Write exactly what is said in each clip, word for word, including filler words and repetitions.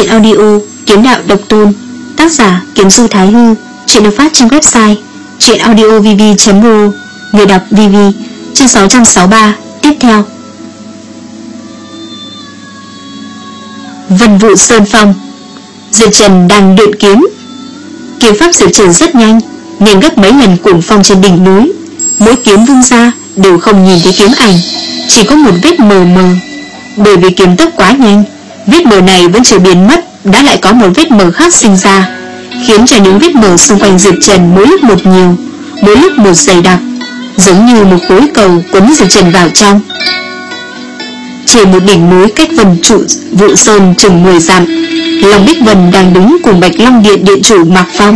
truyện audio Kiếm Đạo Độc Tôn, tác giả Kiếm Du Thái Hư. Truyện được phát trên website truyện audio v v chấm r o. Người đọc vê vê. Chương sáu trăm sáu mươi ba. Tiếp theo. Vân Vụ Sơn Phong. Diệp Trần đang luyện kiếm. Kiếm pháp Diệp Trần rất nhanh, nên gấp mấy lần cuồng phong trên đỉnh núi. Mỗi kiếm vung ra đều không nhìn thấy kiếm ảnh, chỉ có một vết mờ mờ. Bởi vì kiếm tốc quá nhanh, vết mờ này vẫn chưa biến mất, đã lại có một vết mờ khác sinh ra, khiến cho những vết mờ xung quanh Diệp Trần mỗi lúc một nhiều, mỗi lúc một dày đặc, giống như một khối cầu quấn Diệp Trần vào trong. Trên một đỉnh núi cách Vân Trụ Vụ Sơn chừng mười dặm, Long Bích Vân đang đứng cùng Bạch Long Điện điện chủ Mạc Phong.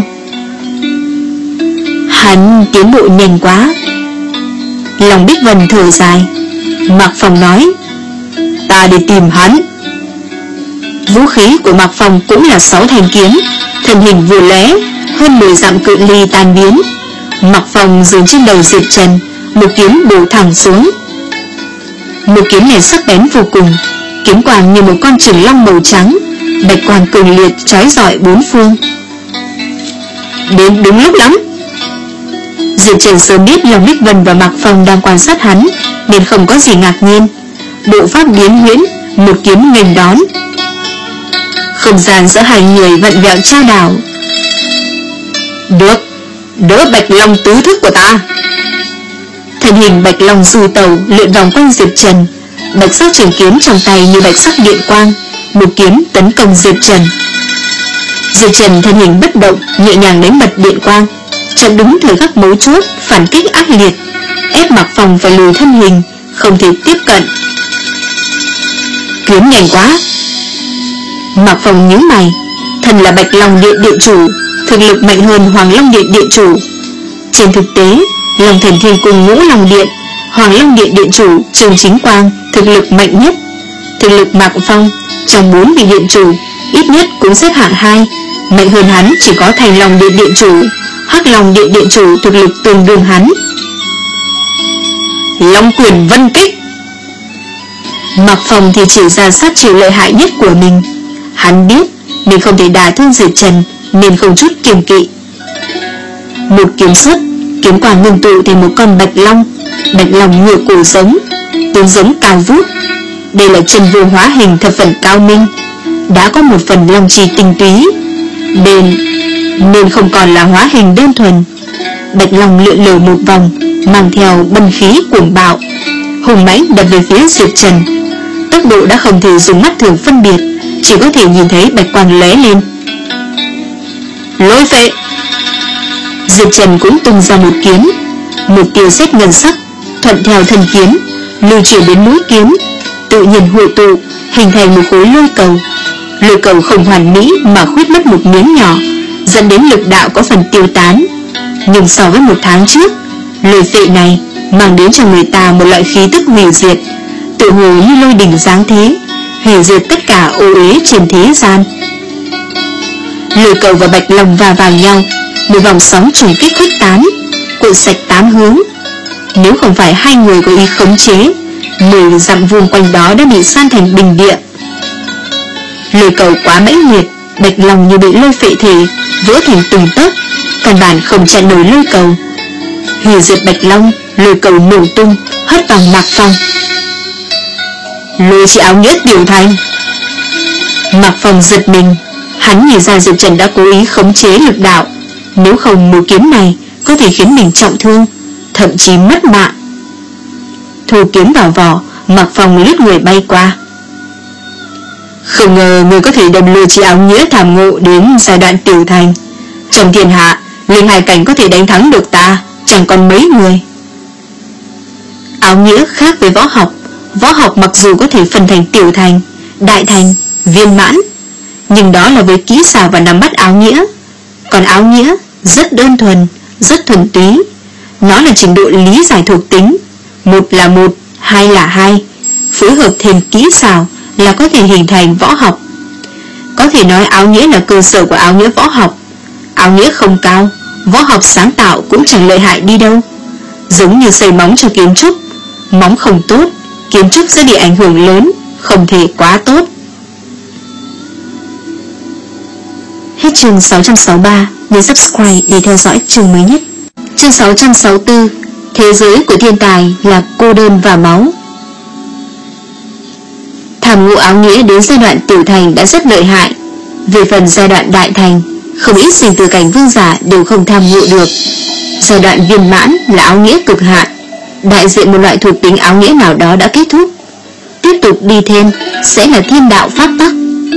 Hắn tiến bộ nhanh quá. Long Bích Vân thở dài. Mạc Phong nói: Ta đi tìm hắn. Vũ khí của Mạc Phong cũng là sáu thanh kiếm, thân hình vừa lóe, hơn mười dặm cự ly tan biến. Mạc Phong dừng trên đầu Diệp Trần, một kiếm bổ thẳng xuống. Một kiếm này sắc bén vô cùng, kiếm quang như một con trường long màu trắng, bạch quang cường liệt chói rọi bốn phương. Đến đúng lúc lắm. Diệp Trần sớm biết Long Bích Vân và Mạc Phong đang quan sát hắn, nên không có gì ngạc nhiên. Bộ pháp biến huyễn, một kiếm nghênh đón. Không gian giữa hai người vặn vẹo trao đảo. Được, đỡ Bạch Long tứ thức của ta. Thân hình Bạch Long du tàu lượn vòng quanh Diệp Trần, bạch sắc trường kiếm trong tay như bạch sắc điện quang, một kiếm tấn công Diệp Trần. Diệp Trần thân hình bất động, nhẹ nhàng đánh bật điện quang, chọn đúng thời khắc mấu chốt, phản kích ác liệt, ép Mạc Phong phải lùi thân hình, không thể tiếp cận. Kiếm nhanh quá. Mạc Phong nhíu mày, thần là Bạch Long Điện điện chủ, thực lực mạnh hơn Hoàng Long Điện điện chủ. Trên thực tế, Long Thần Thiên Cung Ngũ Long Điện, Hoàng Long Điện điện chủ Trường Chính Quang thực lực mạnh nhất. Thực lực Mạc Phong trong bốn vị điện chủ ít nhất cũng xếp hạng hai, mạnh hơn hắn chỉ có Thành Long Điện điện chủ, Hắc Long Điện điện chủ thực lực tương đương hắn. Long Quyền Vân Kích. Mạc Phong thì chỉ ra sát chiêu lợi hại nhất của mình. Hắn biết mình không thể đả thương Diệp Trần, nên không chút kiêng kỵ. Một kiếm xuất, kiếm quang ngưng tụ thành một con bạch long. Bạch long ngựa cổ giống, tiếng giống cao vút. Đây là chân vô hóa hình thập phần cao minh, đã có một phần long chi tinh túy, nên nên không còn là hóa hình đơn thuần. Bạch long lượn lờ một vòng, mang theo bân khí cuồng bạo, hùng mãnh đập về phía Diệp Trần. Tốc độ đã không thể dùng mắt thường phân biệt, chỉ có thể nhìn thấy bạch quang lóe lên. Lôi phệ. Diệp Trần cũng tung ra một kiếm, một tia sét ngân sắc thuận theo thân kiếm lưu chuyển đến mũi kiếm, tự nhiên hội tụ hình thành một khối lôi cầu. Lôi cầu không hoàn mỹ mà khuyết mất một miếng nhỏ, dẫn đến lực đạo có phần tiêu tán. Nhưng so với một tháng trước, lôi phệ này mang đến cho người ta một loại khí tức hủy diệt, tự hồ như lôi đỉnh giáng thế, hủy diệt tất cả ô uế trên thế gian. Lôi cầu và bạch long va vào nhau, một vòng sóng trùng kích khuếch tán, cuộn sạch tám hướng. Nếu không phải hai người có ý khống chế, mười dặm vuông quanh đó đã bị san thành bình địa. Lôi cầu quá mãnh liệt, bạch long như bị lôi phệ thể, vỡ thành từng tấc, căn bản không chặn nổi lôi cầu. Hủy diệt bạch long, lôi cầu nổ tung, hất văng Mạc Phong. Lôi chỉ áo nghĩa tiểu thành. Mạc Phong giật mình, hắn nhìn ra Diệp Trần đã cố ý khống chế lực đạo, nếu không một kiếm này có thể khiến mình trọng thương, thậm chí mất mạng. Thu kiếm vào vỏ, Mạc Phong lướt người bay qua. Không ngờ người có thể đâm lôi chỉ áo nghĩa thảm ngộ đến giai đoạn tiểu thành. Trong thiên hạ, linh hải cảnh có thể đánh thắng được ta chẳng còn mấy người. Áo nghĩa khác với võ học. Võ học mặc dù có thể phân thành tiểu thành, đại thành, viên mãn, nhưng đó là với kỹ xảo và nắm bắt áo nghĩa. Còn áo nghĩa rất đơn thuần, rất thuần túy. Nó là trình độ lý giải thuộc tính, một là một, hai là hai, phối hợp thêm kỹ xảo là có thể hình thành võ học. Có thể nói áo nghĩa là cơ sở của áo nghĩa võ học. Áo nghĩa không cao, võ học sáng tạo cũng chẳng lợi hại đi đâu. Giống như xây móng cho kiến trúc, móng không tốt, kiến trúc sẽ bị ảnh hưởng lớn, không thể quá tốt. Hết chương sáu trăm sáu mươi ba. Nhấn subscribe để theo dõi chương mới nhất. Chương sáu trăm sáu mươi tư. Thế giới của thiên tài là cô đơn và máu. Tham ngộ áo nghĩa đến giai đoạn tiểu thành đã rất lợi hại. Về phần giai đoạn đại thành, không ít sinh tử cảnh vương giả đều không tham ngộ được. Giai đoạn viên mãn là áo nghĩa cực hạn, đại diện một loại thuộc tính áo nghĩa nào đó đã kết thúc. Tiếp tục đi thêm sẽ là thiên đạo pháp tắc.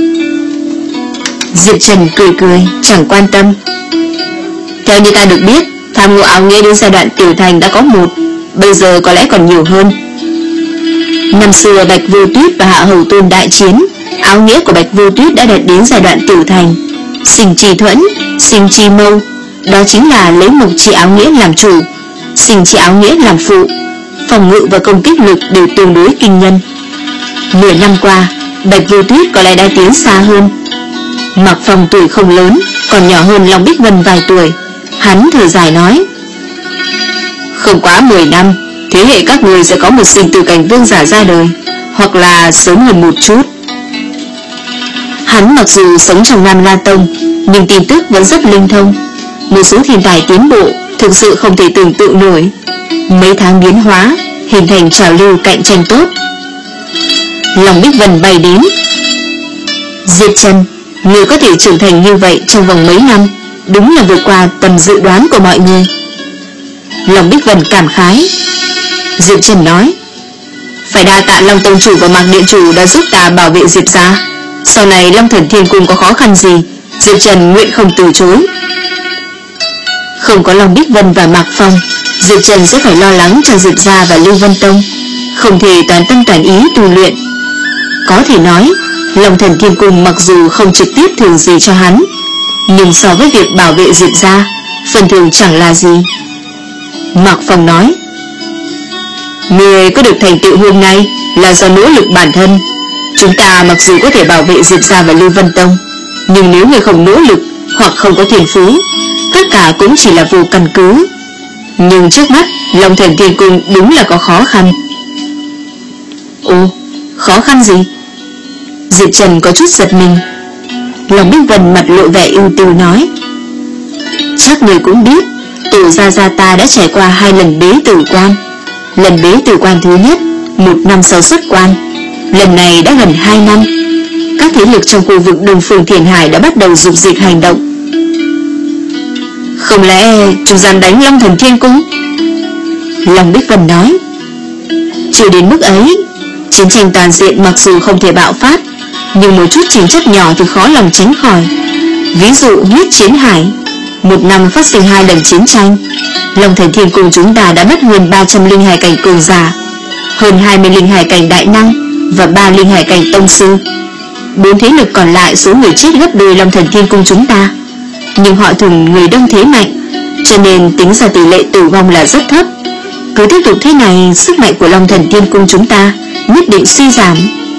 Diệp Trần cười cười, chẳng quan tâm. Theo như ta được biết, tham ngộ áo nghĩa đến giai đoạn tiểu thành đã có một, bây giờ có lẽ còn nhiều hơn. Năm xưa Bạch Vô Tuyết và Hạ Hầu Tôn đại chiến, áo nghĩa của Bạch Vô Tuyết đã đạt đến giai đoạn tiểu thành. Sinh chi thuẫn, sinh chi mâu, đó chính là lấy mộc chi áo nghĩa làm chủ, sinh chi áo nghĩa làm phụ. Phòng ngự và công kích lực đều tương đối kinh nhân. Nửa năm qua, Bạch Vô Tuyết có lẽ đã tiến xa hơn. Mạc Phong tuổi không lớn, còn nhỏ hơn Long Bích Vân vài tuổi. Hắn thở dài nói: không quá mười năm, thế hệ các người sẽ có một sinh tử cảnh vương giả ra đời, hoặc là sớm hơn một chút. Hắn mặc dù sống trong Nam La Tông, nhưng tin tức vẫn rất linh thông. Một số thiên tài tiến bộ thực sự không thể tưởng tượng nổi. Mấy tháng biến hóa, hình thành trào lưu cạnh tranh tốt. Long Bích Vân bay đến: Diệp Trần, người có thể trưởng thành như vậy trong vòng mấy năm, đúng là vượt qua tầm dự đoán của mọi người. Long Bích Vân cảm khái. Diệp Trần nói: phải đa tạ Long Tông Chủ và Mạc Điện Chủ đã giúp ta bảo vệ Diệp gia. Sau này Long Thần Thiên Cung có khó khăn gì, Diệp Trần nguyện không từ chối. Không có Long Bích Vân và Mạc Phong, Diệp Trần sẽ phải lo lắng cho Diệp gia và Lưu Vân Tông, không thể toàn tâm toàn ý tu luyện. Có thể nói, Long Thần Thiên Cung mặc dù không trực tiếp thưởng gì cho hắn, nhưng so với việc bảo vệ Diệp gia, phần thưởng chẳng là gì. Mạc Phong nói: người có được thành tựu hôm nay là do nỗ lực bản thân. Chúng ta mặc dù có thể bảo vệ Diệp gia và Lưu Vân Tông, nhưng nếu người không nỗ lực hoặc không có thiên phú, tất cả cũng chỉ là vô căn cứ. Nhưng trước mắt Long Thần Thiên Cung đúng là có khó khăn. Ồ, khó khăn gì? Diệp Trần có chút giật mình. Long Bích Vân mặt lộ vẻ ưu tư nói: chắc người cũng biết, tổ gia gia ta đã trải qua hai lần bế tử quan. Lần bế tử quan thứ nhất, một năm sau xuất quan. Lần này đã gần hai năm. Các thế lực trong khu vực Đông Phương Thiền Hải đã bắt đầu dục dịch hành động. Không lẽ chúng dám đánh Long Thần Thiên Cung? Long Bích Vân nói: chưa đến mức ấy. Chiến tranh toàn diện mặc dù không thể bạo phát, nhưng một chút tranh chấp nhỏ thì khó lòng tránh khỏi. Ví dụ huyết chiến hải, một năm phát sinh hai lần chiến tranh. Long Thần Thiên Cung chúng ta đã mất hơn ba trăm linh hải cảnh cường giả, hơn hai mươi linh hải cảnh đại năng và ba linh hải cảnh tông sư. Bốn thế lực còn lại số người chết gấp đôi Long Thần Thiên Cung chúng ta, nhưng họ thường người đông thế mạnh, cho nên tính ra tỷ lệ tử vong là rất thấp. Cứ tiếp tục thế này, sức mạnh của Long Thần Thiên Cung chúng ta nhất định suy giảm.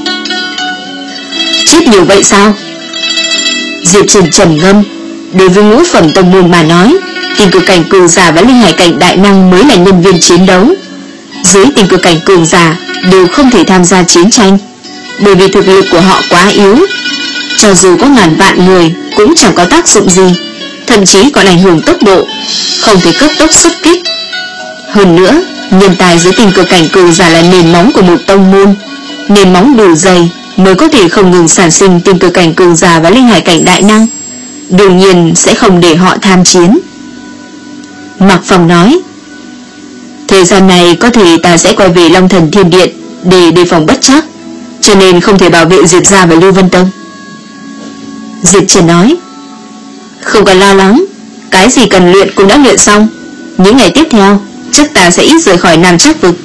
Chết nhiều vậy sao? Diệp Trần trầm ngâm. Đối với ngũ phẩm tông môn mà nói, tình cực cảnh cường giả và linh hải cảnh đại năng mới là nhân viên chiến đấu. Dưới tình cực cảnh cường giả đều không thể tham gia chiến tranh, bởi vì thực lực của họ quá yếu. Cho dù có ngàn vạn người cũng chẳng có tác dụng gì, thậm chí còn ảnh hưởng tốc độ, không thể cấp tốc xuất kích. Hơn nữa, nhân tài dưới tình cực cảnh cường giả là nền móng của một tông môn. Nền móng đủ dày mới có thể không ngừng sản sinh tình cực cảnh cường giả và linh hải cảnh đại năng, đương nhiên sẽ không để họ tham chiến. Mạc Phong nói: thời gian này có thể ta sẽ quay về Long Thần Thiên Điện để đề phòng bất trắc, cho nên không thể bảo vệ Diệp gia và Lưu Vân Tông. Diệp Trần nói: không cần lo lắng, cái gì cần luyện cũng đã luyện xong. Những ngày tiếp theo chắc ta sẽ ít rời khỏi Nam Trắc Vực.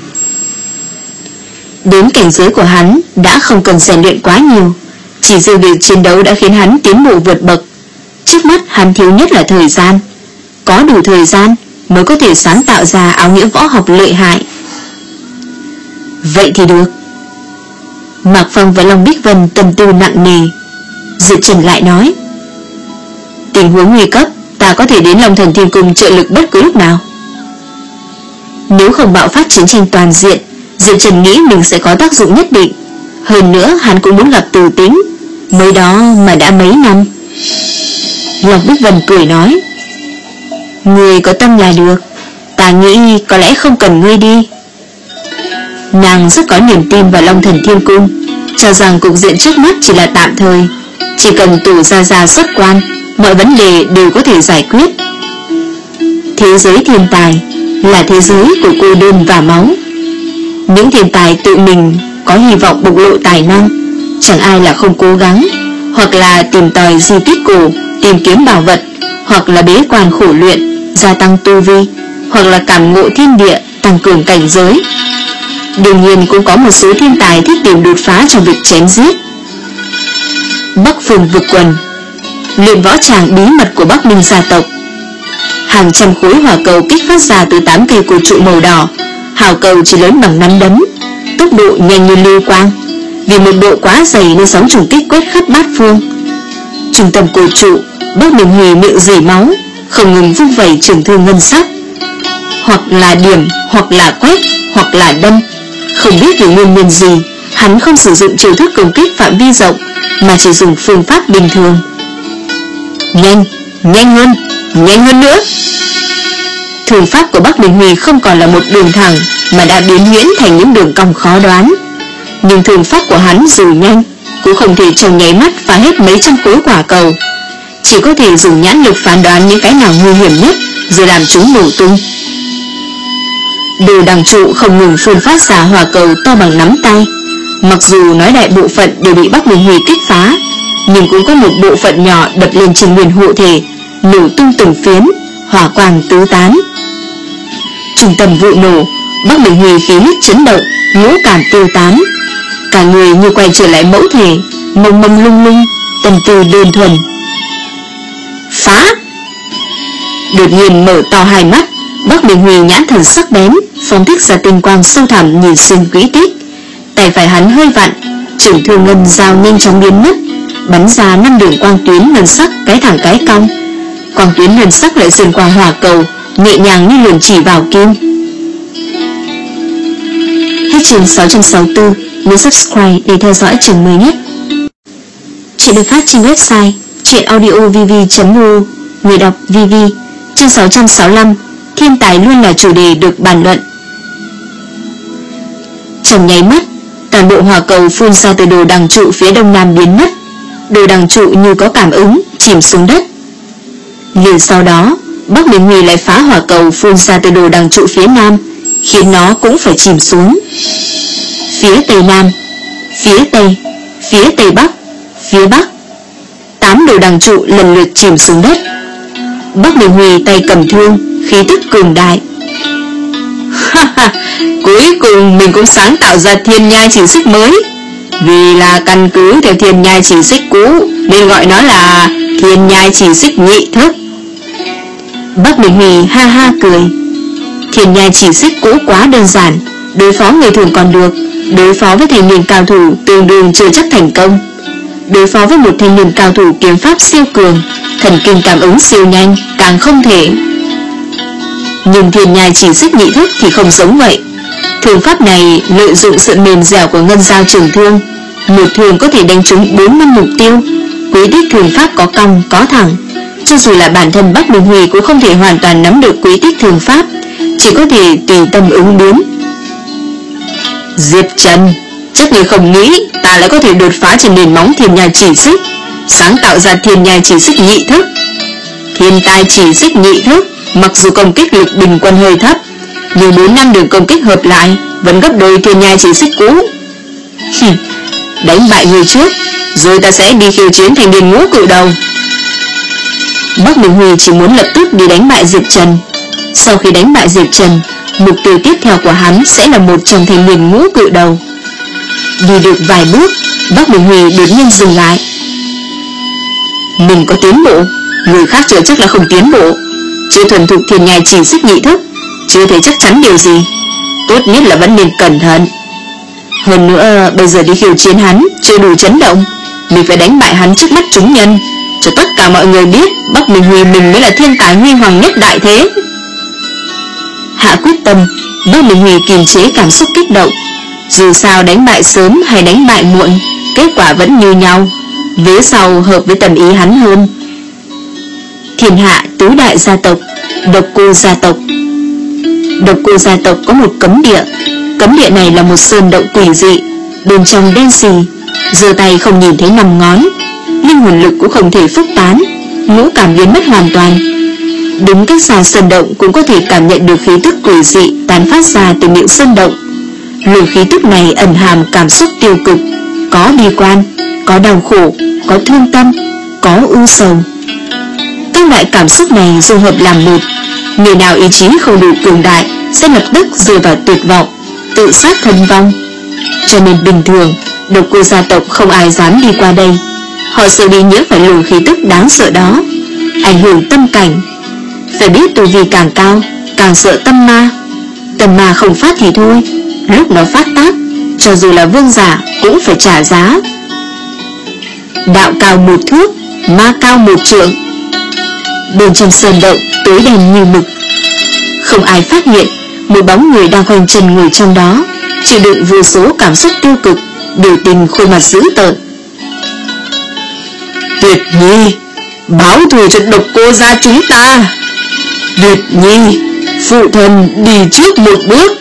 Đến cảnh giới của hắn đã không cần rèn luyện quá nhiều, chỉ riêng việc chiến đấu đã khiến hắn tiến bộ vượt bậc. Trước mắt hắn thiếu nhất là thời gian. Có đủ thời gian mới có thể sáng tạo ra áo nghĩa võ học lợi hại. Vậy thì được. Mạc Phong và Long Bích Vân tâm tư nặng nề. Diệp Trần lại nói: tình huống nguy cấp, ta có thể đến Long Thần Thiên Cung trợ lực bất cứ lúc nào. Nếu không bạo phát chiến tranh toàn diện, Diệp Trần nghĩ mình sẽ có tác dụng nhất định. Hơn nữa hắn cũng muốn gặp Từ Tính, mới đó mà đã mấy năm. Lộc Bích Vân cười nói: Ngươi có tâm là được, ta nghĩ có lẽ không cần ngươi đi. Nàng rất có niềm tin vào Long Thần Thiên Cung, cho rằng cục diện trước mắt chỉ là tạm thời, chỉ cần Tổ Gia Gia xuất quan, mọi vấn đề đều có thể giải quyết. Thế giới thiên tài là thế giới của cô đơn và máu. Những thiên tài tự mình có hy vọng bộc lộ tài năng, chẳng ai là không cố gắng, hoặc là tìm tòi di tích cổ, tìm kiếm bảo vật, hoặc là bế quan khổ luyện, gia tăng tu vi, hoặc là cảm ngộ thiên địa, tăng cường cảnh giới. Đương nhiên cũng có một số thiên tài thích tìm đột phá trong việc chém giết. Bắc Phương Vực Quần, luyện võ tràng bí mật của Bắc Minh gia tộc. Hàng trăm khối hỏa cầu kích phát ra từ tám cây cổ trụ màu đỏ. Hào cầu chỉ lớn bằng nắm đấm, tốc độ nhanh như lưu quang. Vì một độ quá dày nên sóng trùng kích quét khắp bát phương. Trung tâm cổ trụ, Bắc Minh Huy miệng rỉ máu, không ngừng vung vẩy trường thương ngân sắc, hoặc là điểm, hoặc là quét, hoặc là đâm. Không biết vì nguyên nhân gì, hắn không sử dụng chiêu thức công kích phạm vi rộng, mà chỉ dùng phương pháp bình thường. Nhanh, nhanh hơn, nhanh hơn nữa. Thương pháp của Bắc Minh Huy không còn là một đường thẳng, mà đã biến huyễn thành những đường cong khó đoán. Nhưng thương pháp của hắn dù nhanh, cũng không thể trong nháy mắt phá hết mấy trăm khối quả cầu, chỉ có thể dùng nhãn lực phán đoán những cái nào nguy hiểm nhất, rồi làm chúng nổ tung. Đồ đằng trụ không ngừng phun phát ra hỏa cầu to bằng nắm tay. Mặc dù nói đại bộ phận đều bị Bắc Minh Huy kích phá, nhưng cũng có một bộ phận nhỏ đập lên trên nguyên hộ thể, nổ tung từng phiến, hỏa quang tứ tán. Trung tâm vụ nổ, Bắc Minh Huy khí huyết chấn động, ngũ cảm tiêu tán, cả người như quay trở lại mẫu thể, mông mông lung lung, tâm tư đơn thuần. Phá! Đột nhiên mở to hai mắt, Bắc Minh Huy nhãn thần sắc bén, phóng thích ra tinh quang sâu thẳm nhìn xuyên quỹ tích. Tay phải hắn hơi vặn, trường thương ngân dao nhanh chóng biến mất, bắn ra năm đường quang tuyến ngân sắc cái thẳng cái cong. Quang tuyến ngân sắc lại xuyên qua hỏa cầu, nhẹ nhàng như luồn chỉ vào kim. Hết chương sáu trăm sáu mươi tư. Nhớ subscribe để theo dõi chương mới nhất. Chuyện được phát trên website truyện audio v v chấm m u. Người đọc vê vê. Chương sáu trăm sáu mươi lăm. Thiên tài luôn là chủ đề được bàn luận. Trong nháy mắt, toàn bộ hỏa cầu phun ra từ đồ đằng trụ phía đông nam biến mất. Đồ đằng trụ như có cảm ứng, chìm xuống đất. Liền sau đó, Bắc Minh Huy lại phá hỏa cầu phun ra từ đồ đằng trụ phía nam, khiến nó cũng phải chìm xuống. Phía tây nam, phía tây, phía tây bắc, phía bắc, tám đồ đằng trụ lần lượt chìm xuống đất. Bắc Minh Huy tay cầm thương, khí tức cường đại. Cuối cùng mình cũng sáng tạo ra thiên nhai chỉ xích mới. Vì là căn cứ theo thiên nhai chỉ xích cũ nên gọi nó là thiên nhai chỉ xích nhị thức. Bắc Minh Huy ha ha cười. Thiên nhai chỉ xích cũ quá đơn giản, đối phó người thường còn được, đối phó với thanh niên cao thủ tương đương chưa chắc thành công. Đối phó với một thanh niên cao thủ kiếm pháp siêu cường, thần kinh cảm ứng siêu nhanh, càng không thể. Nhưng thiên nhai chỉ xích nhị thức thì không giống vậy. Thương pháp này lợi dụng sự mềm dẻo của ngân dao trường thương, một thương có thể đánh trúng bốn năm mục tiêu. Quý tích thương pháp có cong, có thẳng. Cho dù là bản thân Bắc Minh Huy cũng không thể hoàn toàn nắm được quý tích thương pháp, chỉ có thể tùy tâm ứng biến. Diệp Trần, chắc người không nghĩ ta lại có thể đột phá trên nền móng thiên nhai chỉ xích, sáng tạo ra thiên nhai chỉ xích nhị thức. Thiên tai chỉ xích nhị thức mặc dù công kích lực bình quân hơi thấp, nhưng bốn năm đường công kích hợp lại vẫn gấp đôi thiên nhai chỉ xích cũ. Đánh bại người trước, rồi ta sẽ đi khiêu chiến thành niên ngũ cự đầu. Bắc Minh Huy chỉ muốn lập tức đi đánh bại Diệp Trần. Sau khi đánh bại Diệp Trần, mục tiêu tiếp theo của hắn sẽ là một trong thành niên ngũ cự đầu. Đi được vài bước, Bắc Minh Huy đột nhiên dừng lại. Mình có tiến bộ, người khác chưa chắc là không tiến bộ. Chưa thuần thục thiên nhai chỉ xích nhị thức, chưa thể chắc chắn điều gì. Tốt nhất là vẫn nên cẩn thận. Hơn nữa bây giờ đi khiêu chiến hắn chưa đủ chấn động, mình phải đánh bại hắn trước mắt chúng nhân, cho tất cả mọi người biết Bắc Minh Huy mình mới là thiên tài huy hoàng nhất đại thế. Hạ quyết tâm, Bắc Minh Huy kiềm chế cảm xúc kích động. Dù sao đánh bại sớm hay đánh bại muộn, kết quả vẫn như nhau. Vế sau hợp với tầm ý hắn hơn. Thiên hạ tứ đại gia tộc, Độc Cô gia tộc. Độc Cô gia tộc có một cấm địa. Cấm địa này là một sơn động quỷ dị, bên trong đen xì, giơ tay không nhìn thấy năm ngón, linh hồn lực cũng không thể phúc tán, ngũ cảm biến mất hoàn toàn. Đứng cách xa sơn động cũng có thể cảm nhận được khí tức quỷ dị tán phát ra từ miệng sơn động. Luồng khí tức này ẩn hàm cảm xúc tiêu cực, có bi quan, có đau khổ, có thương tâm, có ưu sầu. Các loại cảm xúc này dung hợp làm một. Người nào ý chí không đủ cường đại sẽ lập tức rơi vào tuyệt vọng, tự sát thân vong. Cho nên bình thường Độc Cô gia tộc không ai dám đi qua đây. Họ sợ bị nhiễm phải luồng khí tức đáng sợ đó, ảnh hưởng tâm cảnh. Phải biết tu vi càng cao càng sợ tâm ma. Tâm ma không phát thì thôi, lúc nó phát tác, cho dù là vương giả cũng phải trả giá. Đạo cao một thước, ma cao một trượng. Bên trong sơn động tối đen như mực. Không ai phát hiện một bóng người đang khoanh chân ngồi trong đó, chịu đựng vô số cảm xúc tiêu cực, biểu tình khuôn mặt dữ tợn. Tuyệt Nhi, báo thù cho Độc Cô gia chúng ta. Tuyệt Nhi, phụ thân đi trước một bước.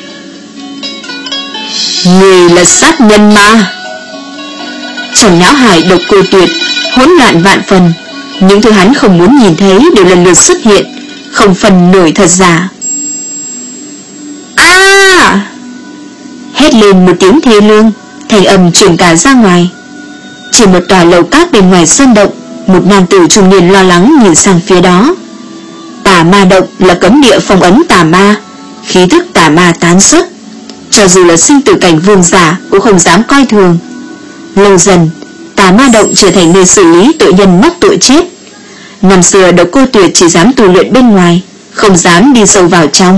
Người là sát nhân ma. Trong não hải Độc Cô Tuyệt hỗn loạn vạn phần. Những thứ hắn không muốn nhìn thấy đều lần lượt xuất hiện, không phần nổi thật giả. A! Hét lên một tiếng thê lương, thành âm truyền cả ra ngoài. Chỉ một tòa lầu cát bên ngoài sơn động, một nam tử trung niên lo lắng nhìn sang phía đó. Tà ma động là cấm địa phong ấn tà ma, khí thức tà ma tán xuất, cho dù là sinh tử cảnh vương giả cũng không dám coi thường. Lâu dần, tà ma động trở thành nơi xử lý tội nhân mắc tội chết. Năm xưa Độc Cô Tuyệt chỉ dám tu luyện bên ngoài, không dám đi sâu vào trong.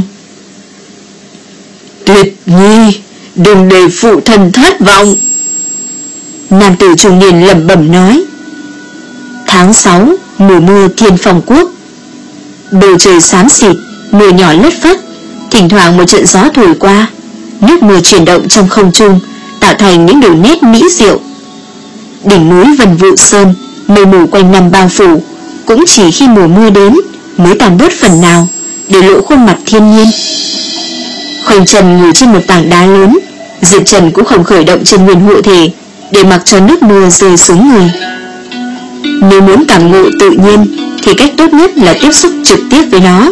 Tuyệt Nhi, đừng để phụ thân thất vọng. Nam tử trung niên lẩm bẩm nói. Tháng sáu, mùa mưa Thiên Phong Quốc. Bầu trời xám xịt, mưa nhỏ lất phất, thỉnh thoảng một trận gió thổi qua, nước mưa chuyển động trong không trung, tạo thành những đường nét mỹ diệu. Đỉnh núi Vân Vũ Sơn, mây mù quanh năm bao phủ, cũng chỉ khi mùa mưa đến mới tàn bớt phần nào, để lộ khuôn mặt thiên nhiên. Khoanh chân ngồi trên một tảng đá lớn, Diệp Trần cũng không khởi động chân nguyên hộ thể, để mặc cho nước mưa rơi xuống người. Nếu muốn cảm ngộ tự nhiên thì cách tốt nhất là tiếp xúc trực tiếp với nó.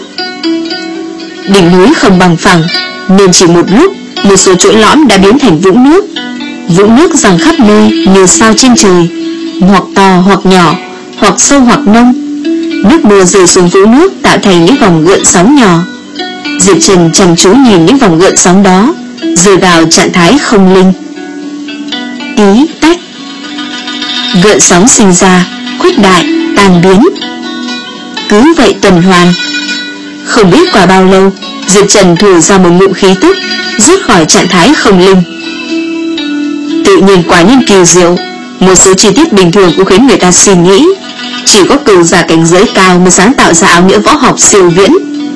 Đỉnh núi không bằng phẳng, nên chỉ một lúc một số chỗ lõm đã biến thành vũng nước. Vũng nước giăng khắp nơi như sao trên trời, hoặc to hoặc nhỏ, hoặc sâu hoặc nông. Nước mưa rơi xuống vũng nước tạo thành những vòng gợn sóng nhỏ. Diệp Trần chăm chú nhìn những vòng gợn sóng đó, rơi vào trạng thái không linh. Tí tách, gợn sóng sinh ra, khuếch đại, tan biến, cứ vậy tuần hoàn. Không biết qua bao lâu, Diệp Trần thổi ra một ngụm khí tức, rút khỏi trạng thái không linh. Tự nhiên quả nhiên kỳ diệu, một số chi tiết bình thường cũng khiến người ta suy nghĩ, chỉ có cường giả cảnh giới cao mới sáng tạo ra áo nghĩa võ học siêu viễn.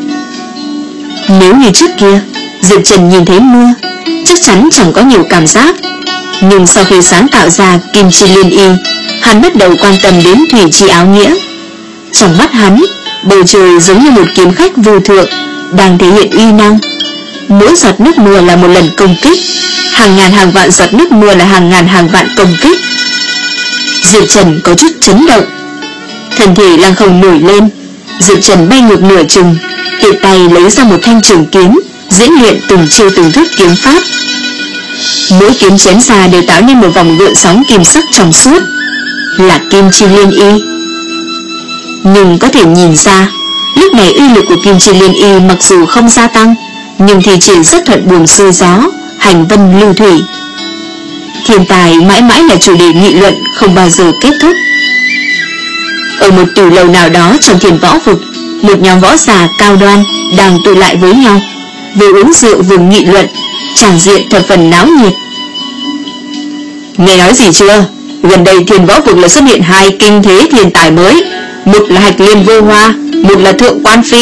Nếu như trước kia Diệp Trần nhìn thấy mưa, chắc chắn chẳng có nhiều cảm giác. Nhưng sau khi sáng tạo ra Kim Chi Liên Y, hắn bắt đầu quan tâm đến thủy chi áo nghĩa. Trong mắt hắn, bầu trời giống như một kiếm khách vô thượng, đang thể hiện uy năng. Mỗi giọt nước mưa là một lần công kích, hàng ngàn hàng vạn giọt nước mưa là hàng ngàn hàng vạn công kích. Diệp Trần có chút chấn động, thân thể lăng không nổi lên. Diệp Trần bay ngược nửa chừng, tiện tay lấy ra một thanh trường kiếm, diễn luyện từng chiêu từng thức kiếm pháp. Mỗi kiếm chém ra đều tạo nên một vòng gợn sóng kim sắc trong suốt, là Kim Chi Liên Y. Nhưng có thể nhìn ra, lúc này uy lực của Kim Chi Liên Y mặc dù không gia tăng, nhưng thì chỉ rất thuận buồm xuôi gió, hành vân lưu thủy. Thiên tài mãi mãi là chủ đề nghị luận không bao giờ kết thúc. Ở một tủ lầu nào đó trong Thiên Võ Vực, một nhóm võ giả cao đoan đang tụ lại với nhau, vừa uống rượu vừa nghị luận, tràng diện thập phần náo nhiệt. Nghe nói gì chưa? Gần đây Thiên Võ Vực là xuất hiện hai kinh thế thiên tài mới, một là Hạch Liên Vô Hoa, một là Thượng Quan Phi.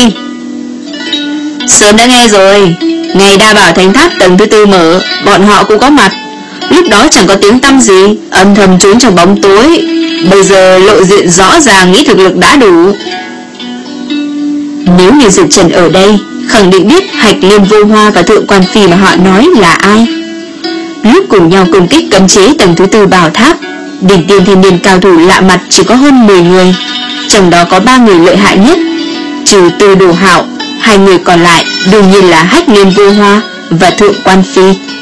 Sớm đã nghe rồi, ngày Đa Bảo Thánh Tháp tầng thứ tư mở, bọn họ cũng có mặt. Lúc đó chẳng có tiếng tăm gì, âm thầm trốn trong bóng tối. Bây giờ lộ diện rõ ràng, nghĩ thực lực đã đủ. Nếu như Diệp Trần ở đây, khẳng định biết Hạch Liên Vô Hoa và Thượng Quan Phi mà họ nói là ai. Lúc cùng nhau công kích cấm chế tầng thứ tư bảo tháp, đỉnh tiên thiên niên cao thủ lạ mặt chỉ có hơn mười người, trong đó có ba người lợi hại nhất. Trừ Tư Đồ Hạo, hai người còn lại đương nhiên là Hách Liên Vô Hoa và Thượng Quan Phi.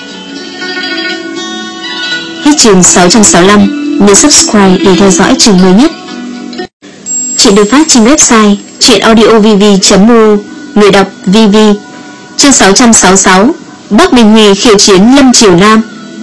Hết chương sáu trăm sáu mươi lăm, nhớ subscribe để theo dõi chương mới nhất. Chuyện được phát trên website truyệnaudiovv chấm m u, người đọc vê vê. Chương sáu trăm sáu mươi sáu, Bắc Minh Huy khiêu chiến Lâm Triều Nam.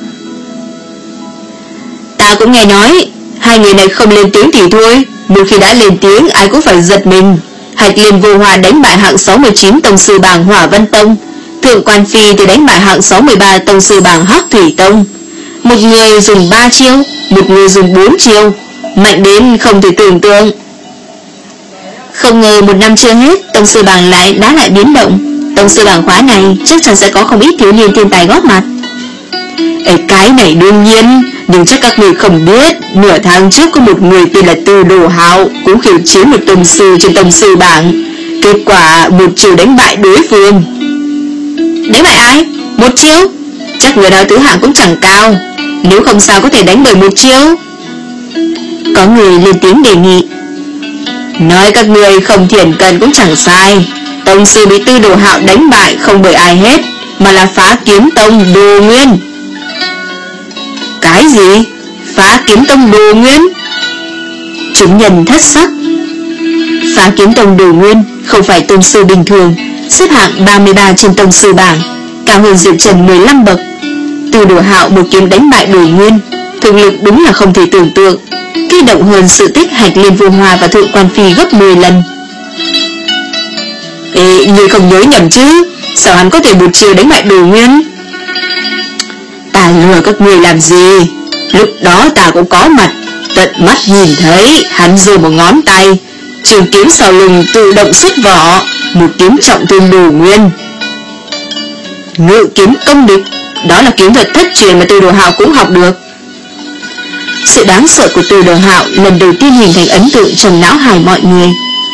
Ta cũng nghe nói hai người này không lên tiếng thì thôi, một khi đã lên tiếng ai cũng phải giật mình. Hạch Liên Vô Hoa đánh bại hạng sáu mươi chín tông sư bảng Hỏa Vân Tông, Thượng Quan Phi thì đánh bại hạng sáu mươi ba tông sư bảng Hắc Thủy Tông. Một người dùng ba chiêu, một người dùng bốn chiêu, mạnh đến không thể tưởng tượng. Không ngờ một năm chưa hết, tông sư bảng lại đã lại biến động. Tông sư bảng khóa này chắc chắn sẽ có không ít thiếu niên thiên tài góp mặt. Ê, cái này đương nhiên, nhưng chắc các người không biết, nửa tháng trước có một người tên là Tư Đồ Hạo cũng khiêu chiến một tông sư trên tông sư bảng. Kết quả một chiêu đánh bại đối phương. Đánh bại ai? Một chiêu? Chắc người đó thứ hạng cũng chẳng cao, nếu không sao có thể đánh bởi một chiêu. Có người lên tiếng đề nghị. Nói các người không thiển cận cũng chẳng sai. Tông sư bị Tư Đồ Hạo đánh bại không bởi ai hết, mà là Phá Kiếm Tông Đồ Nguyên. Cái gì? Phá Kiếm Tông Đồ Nguyên? Chúng nhân thất sắc. Phá Kiếm Tông Đồ Nguyên không phải tông sư bình thường, xếp hạng ba mươi ba trên tông sư bảng, cao hơn Diệp Trần mười lăm bậc. Tư Đồ Hạo một kiếm đánh bại Đồ Nguyên, thực lực đúng là không thể tưởng tượng, kích động hơn sự tích Hạch Liên Vô Hoa và Thượng Quan Phi gấp mười lần. Ê, ngươi không nhớ nhầm chứ? Sao hắn có thể một chiều đánh bại Đồ Nguyên? Ta lừa các ngươi làm gì? Lúc đó ta cũng có mặt, tận mắt nhìn thấy hắn giơ một ngón tay, trường kiếm sau lưng tự động xuất vỏ, một kiếm trọng thương Đồ Nguyên. Ngự kiếm công địch, đó là kiếm thuật thất truyền mà Tư Đồ Hạo cũng học được. Sự đáng sợ của Tư Đồ Hạo lần đầu tiên hình thành ấn tượng trong não hải mọi người.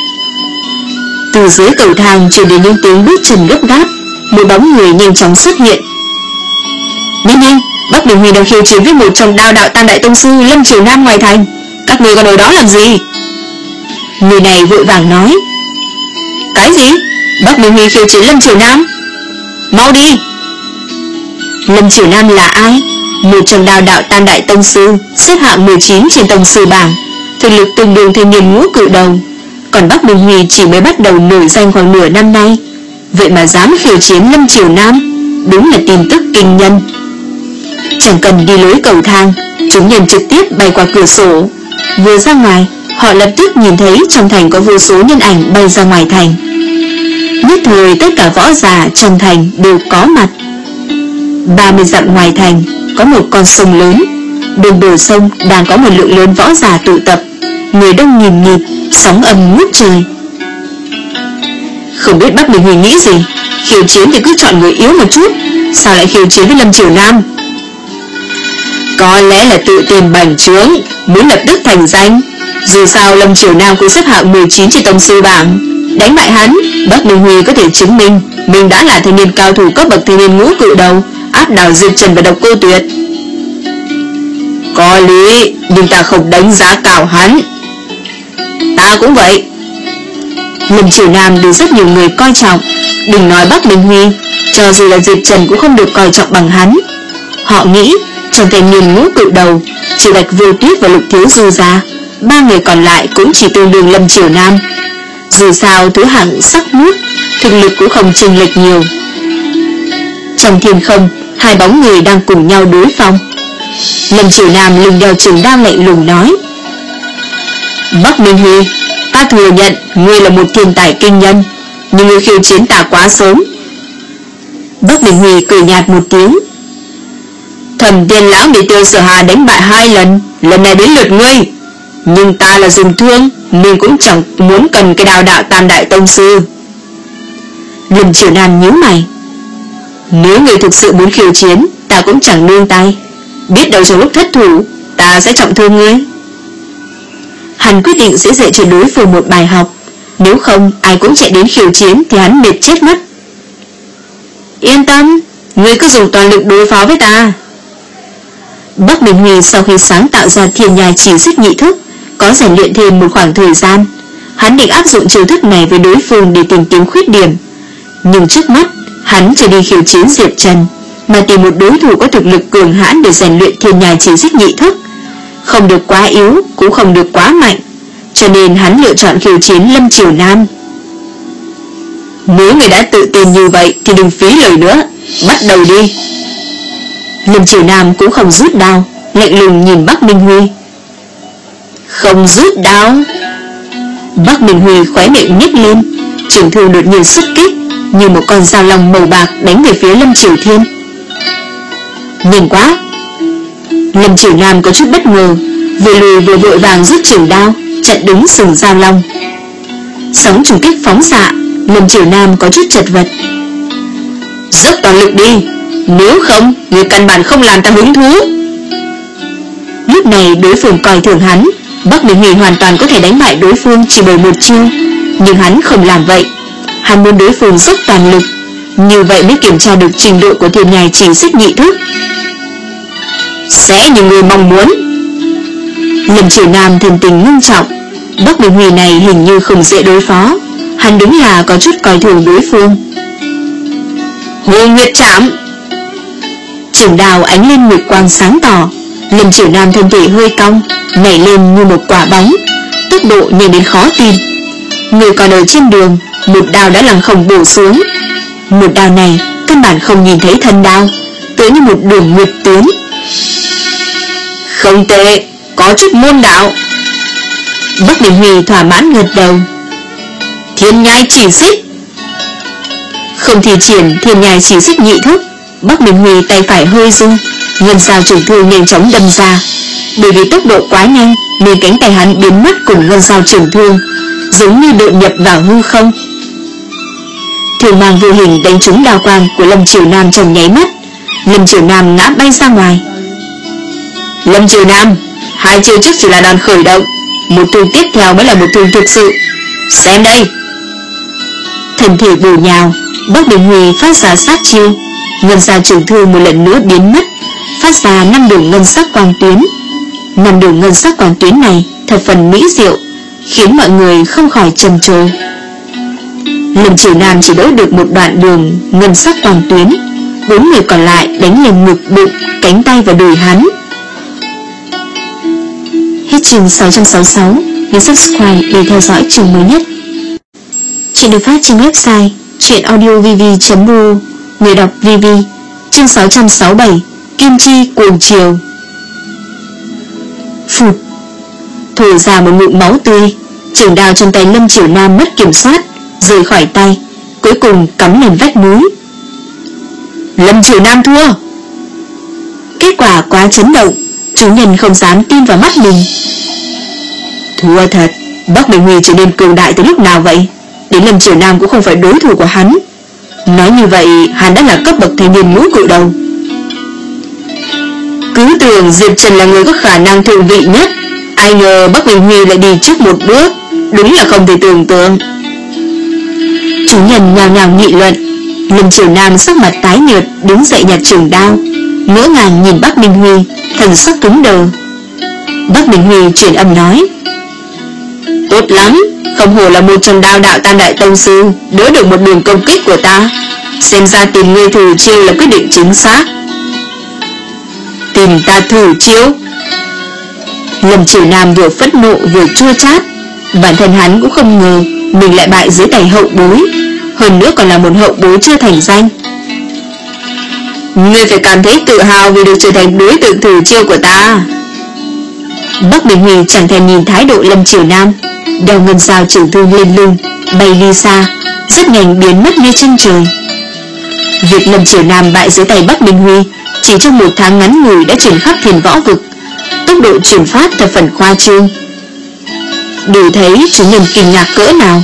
Từ dưới cầu thang truyền đến những tiếng bước chân gấp gáp, một bóng người nhanh chóng xuất hiện. Nhanh nhanh, Bắc Minh Huy đang khiêu chiến với một trong đao đạo tam đại tông sư Lâm Triều Nam ngoài thành, các người còn ở đó làm gì? Người này vội vàng nói. Cái gì? Bắc Minh Huy khiêu chiến Lâm Triều Nam? Mau đi! Lâm Triều Nam là ai? Một trong đao đạo tam đại tông sư, xếp hạng mười chín trên tông sư bảng, thực lực tương đương thiên niên ngũ cự đầu. Còn Bắc Minh Huy chỉ mới bắt đầu nổi danh khoảng nửa năm nay, vậy mà dám khiêu chiến Lâm Triều Nam, đúng là tin tức kinh nhân. Chẳng cần đi lối cầu thang, chúng nhân trực tiếp bay qua cửa sổ. Vừa ra ngoài, họ lập tức nhìn thấy trong thành có vô số nhân ảnh bay ra ngoài thành. Nhất thời tất cả võ giả trong thành đều có mặt. ba mươi dặm ngoài thành có một con sông lớn, bên bờ sông đang có một lượng lớn võ giả tụ tập, người đông nghìn nghịt, sóng âm ngút trời. Không biết Bắc Minh Huy nghĩ gì, khiêu chiến thì cứ chọn người yếu một chút, sao lại khiêu chiến với Lâm Triều Nam? Có lẽ là tự tìm bành trướng, muốn lập tức thành danh. Dù sao Lâm Triều Nam cũng xếp hạng mười chín trên tông sư bảng, đánh bại hắn, Bắc Minh Huy có thể chứng minh mình đã là thanh niên cao thủ cấp bậc thanh niên ngũ cự đầu, áp đảo Diệp Trần và Độc Cô Tuyệt. Có lý, nhưng ta không đánh giá cao hắn. Ta cũng vậy. Lâm Triều Nam được rất nhiều người coi trọng, đừng nói Bắc Minh Huy, cho dù là Diệp Trần cũng không được coi trọng bằng hắn. Họ nghĩ trong thanh niên ngũ cự đầu, chỉ Bạch Vô Tuyết và Lục Thiếu Du ra, ba người còn lại cũng chỉ tương đương Lâm Triều Nam. Dù sao thứ hạng sắc mút, thực lực cũng không chênh lệch nhiều. Trong thiên không, hai bóng người đang cùng nhau đối phong. Lâm Triều Nam lưng đeo trường đao lạnh lùng nói. Bắc Minh Huy, ta thừa nhận ngươi là một thiên tài kinh nhân, nhưng ngươi khiêu chiến ta quá sớm. Bắc Minh Huy cười nhạt một tiếng. Thẩm Tiên Lão bị Tiêu Sở Hà đánh bại hai lần, lần này đến lượt ngươi. Nhưng ta là dùng thương, nên cũng chẳng muốn cần cái đao đạo tam đại tông sư. Lâm Triều Nam nhíu mày. Nếu người thực sự muốn khiêu chiến, ta cũng chẳng nương tay. Biết đâu trong lúc thất thủ, ta sẽ trọng thương ngươi. Hắn quyết định sẽ dạy cho đối phương một bài học. Nếu không ai cũng chạy đến khiêu chiến thì hắn mệt chết mất. Yên tâm, ngươi cứ dùng toàn lực đối phó với ta. Bắc Minh Huy sau khi sáng tạo ra thiên nhai chỉ xích nhị thức, có rèn luyện thêm một khoảng thời gian. Hắn định áp dụng chiêu thức này với đối phương để tìm kiếm khuyết điểm. Nhưng trước mắt hắn chưa đi khiêu chiến Diệp Trần, mà tìm một đối thủ có thực lực cường hãn để rèn luyện thiên nhai chỉ xích nhị thức. Không được quá yếu, cũng không được quá mạnh, cho nên hắn lựa chọn khiêu chiến Lâm Triều Nam. Nếu người đã tự tin như vậy thì đừng phí lời nữa, bắt đầu đi. Lâm Triều Nam cũng không rút đao, lạnh lùng nhìn Bắc Minh Huy. Không rút đao? Bắc Minh Huy khóe miệng nhếch lên, trường thương đột nhiên xuất kích, như một con dao long màu bạc đánh về phía Lâm Triều Thiên. Nhanh quá! Lâm Triều Nam có chút bất ngờ, vừa lùi vừa vội vàng rút trường đao, chặn đứng sừng dao long. Sóng trùng kích phóng xạ, Lâm Triều Nam có chút chật vật. Dốc toàn lực đi, nếu không người căn bản không làm ta hứng thú. Lúc này đối phương coi thường hắn, Bắc Minh Huy hoàn toàn có thể đánh bại đối phương chỉ bởi một chiêu, nhưng hắn không làm vậy. Hắn muốn đối phương dốc toàn lực, như vậy mới kiểm tra được trình độ của thiên nhai chỉ xích nhị thức. Sẽ như người mong muốn. Lâm Triều Nam thần tình ngưng trọng. Bắc Minh Huy này hình như không dễ đối phó, hắn đúng là có chút coi thường đối phương. Hồ Nguyệt Trảm. Trường đào ánh lên nguyệt quang sáng tỏ. Lâm Triều Nam thân thể hơi cong, nhảy lên như một quả bóng, tốc độ nhanh đến khó tin. Người còn ở trên đường, một đao đã lăng không bổ xuống. Một đao này căn bản không nhìn thấy thân đao, tựa như một đường nguyệt tuyến. Không tệ, có chút môn đạo. Bắc Minh Huy thỏa mãn gật đầu. Thiên nhai chỉ xích. Không thi triển thiên nhai chỉ xích nhị thức, Bắc Minh Huy tay phải hơi rung, ngân dao trường thương nhanh chóng đâm ra. Bởi vì tốc độ quá nhanh nên cánh tay hắn biến mất cùng ngân dao trường thương, giống như đột nhập vào hư không. Thương mang vô hình đánh trúng đao quang của Lâm Triều Nam trong nháy mắt. Lâm Triều Nam ngã bay ra ngoài. Lâm Triều Nam, hai chiêu trước chỉ là đòn khởi động, một thương tiếp theo mới là một thương thực sự. Xem đây. Thân thể bổ nhào, Bắc Minh Huy phát ra sát chiêu, ngân dao trường thương một lần nữa biến mất, phát ra năm đường ngân sắc quang tuyến. Năm đường ngân sắc quang tuyến này thật phần mỹ diệu, khiến mọi người không khỏi trầm trồ. Lâm Triều Nam chỉ đỡ được một đoạn đường ngân sắc quang tuyến, bốn người còn lại đánh lên ngực, bụng, cánh tay và đùi hắn. Hết chương sáu trăm sáu mươi sáu, nhấn subscribe để theo dõi chương mới nhất. Chuyện được phát trên website truyện audio v v chấm r o, người đọc vê vê. Chương sáu trăm sáu mươi bảy, Kim Chi cuồng chiều. Phụt, thổ ra một ngụm máu tươi, trường đao trong tay Lâm Triều Nam mất kiểm soát, rời khỏi tay, cuối cùng cắm lên vách núi. Lâm Triều Nam thua. Kết quả quá chấn động, chúng nhân không dám tin vào mắt mình. Thua thật, Bắc Minh Huy trở nên cường đại từ lúc nào vậy? Đến Lâm Triều Nam cũng không phải đối thủ của hắn. Nói như vậy hắn đã là cấp bậc thanh niên ngũ cự đầu. Cứ tưởng Diệp Trần là người có khả năng thượng vị nhất, ai ngờ Bắc Minh Huy lại đi trước một bước, đúng là không thể tưởng tượng. Chúng nhân nhào nhào nghị luận. Lâm Triều Nam sắc mặt tái nhợt đứng dậy nhặt trường đao, ngỡ ngàng nhìn Bắc Minh Huy, thần sắc cứng đờ. Bắc Minh Huy truyền âm nói: Tốt lắm, không hổ là một trong đao đạo tam đại tông sư, đỡ được một đường công kích của ta. Xem ra tìm ngươi thử chiêu là quyết định chính xác. Tìm ta thử chiêu? Lâm Triều Nam vừa phẫn nộ vừa chua chát. Bản thân hắn cũng không ngờ mình lại bại dưới tay hậu bối, hơn nữa còn là một hậu bối chưa thành danh. Ngươi phải cảm thấy tự hào vì được trở thành đối tượng thử chiêu của ta. Bắc Minh Huy chẳng thèm nhìn thái độ Lâm Triều Nam, đeo ngân dao trường thương lên lưng, bay đi xa, rất nhanh biến mất như chân trời. Việc Lâm Triều Nam bại dưới tay Bắc Minh Huy chỉ trong một tháng ngắn ngủi đã truyền khắp thiên võ vực, tốc độ truyền phát thật phần khoa trương. Đủ thấy chúng nhân kinh ngạc cỡ nào.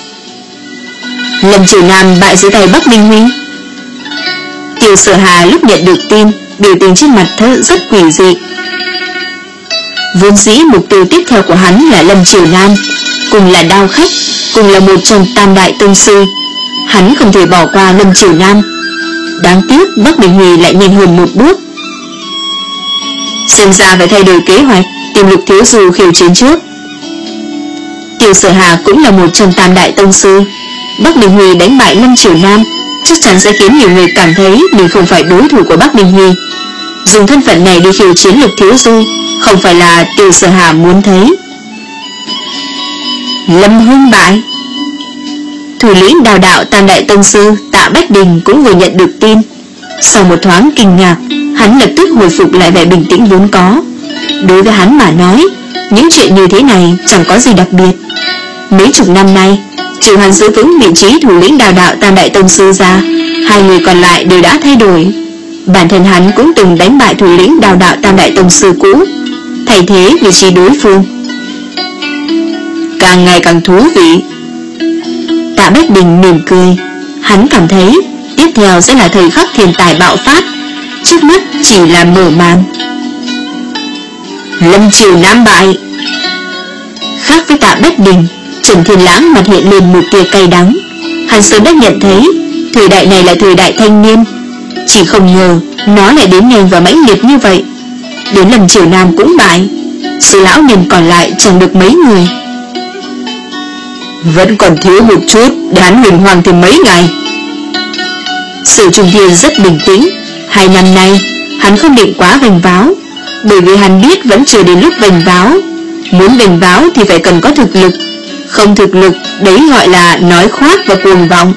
Lâm Triều Nam bại dưới tay Bắc Minh Huy. Tiêu Sở Hà lúc nhận được tin, biểu tình trên mặt thơ rất quỷ dị. Vốn dĩ mục tiêu tiếp theo của hắn là Lâm Triều Nam, cùng là đao khách, cùng là một trong tam đại tông sư, hắn không thể bỏ qua Lâm Triều Nam. Đáng tiếc Bắc Bình Huy lại nhanh hơn một bước. Xem ra phải thay đổi kế hoạch, tìm Lục Thiếu Du khiêu chiến trước. Tiêu Sở Hà cũng là một trong tam đại tông sư. Bắc Bình Huy đánh bại Lâm Triều Nam chắc chắn sẽ khiến nhiều người cảm thấy mình không phải đối thủ của Bắc Bình Huy. Dùng thân phận này đi khiêu chiến Lục Thiếu Du không phải là Tiêu Sở Hà muốn thấy. Lâm Huynh bại. Thủ lĩnh đào đạo tam đại tông sư Tạ Bách Đình cũng vừa nhận được tin. Sau một thoáng kinh ngạc, hắn lập tức hồi phục lại vẻ bình tĩnh vốn có. Đối với hắn mà nói, những chuyện như thế này chẳng có gì đặc biệt. Mấy chục năm nay, trừ hắn giữ vững vị trí thủ lĩnh đào đạo tam đại tông sư ra, hai người còn lại đều đã thay đổi. Bản thân hắn cũng từng đánh bại thủ lĩnh đào đạo tam đại tông sư cũ, thay thế vị trí đối phương. Càng ngày càng thú vị. Tạ Bách Đình mỉm cười. Hắn cảm thấy tiếp theo sẽ là thời khắc thiên tài bạo phát, trước mắt chỉ là mở màn. Lâm Triều Nam bại. Khác với Tạ Bách Đình, Trần Thiên Lãng mặt hiện lên một tia cay đắng. Hắn sớm đã nhận thấy thời đại này là thời đại thanh niên, chỉ không ngờ nó lại đến nhanh và mãnh liệt như vậy. Đến Lâm Triều Nam cũng bại, số lão nhân còn lại chẳng được mấy người. Vẫn còn thiếu một chút để hắn huyền hoàng thêm mấy ngày. Sử Trung Thiên rất bình tĩnh. Hai năm nay hắn không định quá vênh váo, bởi vì hắn biết vẫn chưa đến lúc vênh váo. Muốn vênh váo thì phải cần có thực lực, không thực lực đấy gọi là nói khoác và cuồng vọng.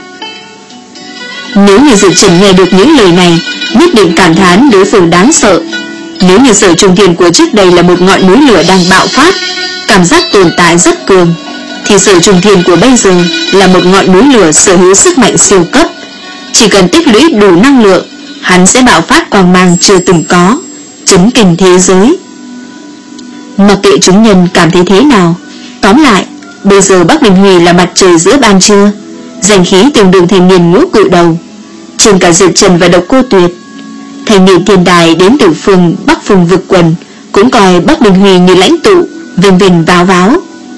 Nếu như Diệp Trần nghe được những lời này, nhất định cảm thán đối phương đáng sợ. Nếu như Sở Trung Thiên của trước đây là một ngọn núi lửa đang bạo phát, cảm giác tồn tại rất cường, thì Sở Trung Thiên của bây giờ là một ngọn núi lửa sở hữu sức mạnh siêu cấp. Chỉ cần tích lũy đủ năng lượng, hắn sẽ bạo phát quang mang chưa từng có, chấn kinh thế giới. Mặc kệ chúng nhân cảm thấy thế nào, tóm lại, bây giờ Bắc Bình Huy là mặt trời giữa ban trưa, danh khí tương đương thành niên ngũ cự đầu. Trên cả Diệp Trần và Độc Cô Tuyệt, thành niên thiên đài đến từ phương Bắc Phương vực quần cũng coi Bắc Bình Huy như lãnh tụ, vinh vinh váo váo.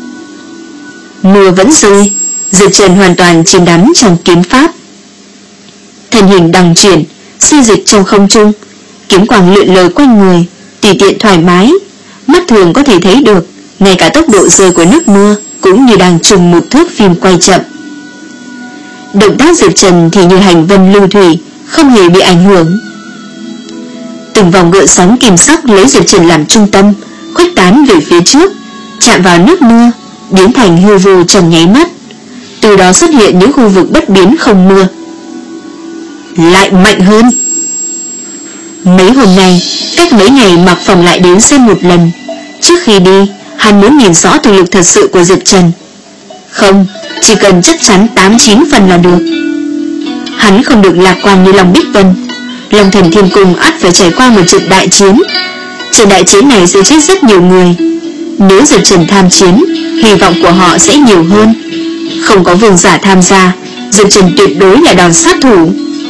Mưa vẫn rơi, Diệp Trần hoàn toàn chìm đắm trong kiếm pháp. Thân hình đằng chuyển, xê dịch trong không trung, kiếm quang lượn lờ quanh người, tùy tiện thoải mái, mắt thường có thể thấy được, ngay cả tốc độ rơi của nước mưa cũng như đang trùng một thước phim quay chậm. Động tác Diệp Trần thì như hành vân lưu thủy, không hề bị ảnh hưởng. Từng vòng gợn sóng kim sắc lấy Diệp Trần làm trung tâm, khuếch tán về phía trước, chạm vào nước mưa, biến thành hư vô trong nháy mắt. Từ đó xuất hiện những khu vực bất biến không mưa. Lại mạnh hơn. Mấy hôm nay, cách mấy ngày Mạc Phòng lại đến xem một lần. Trước khi đi, hắn muốn nhìn rõ thực lực thật sự của Diệp Trần. Không, chỉ cần chắc chắn tám chín phần là được. Hắn không được lạc quan như Long Bích Vân. Long Thần Thiên Cung ắt phải trải qua một trận đại chiến. Trận đại chiến này sẽ chết rất nhiều người. Nếu Diệp Trần tham chiến, hy vọng của họ sẽ nhiều hơn. Không có vương giả tham gia, Diệp Trần tuyệt đối là đòn sát thủ.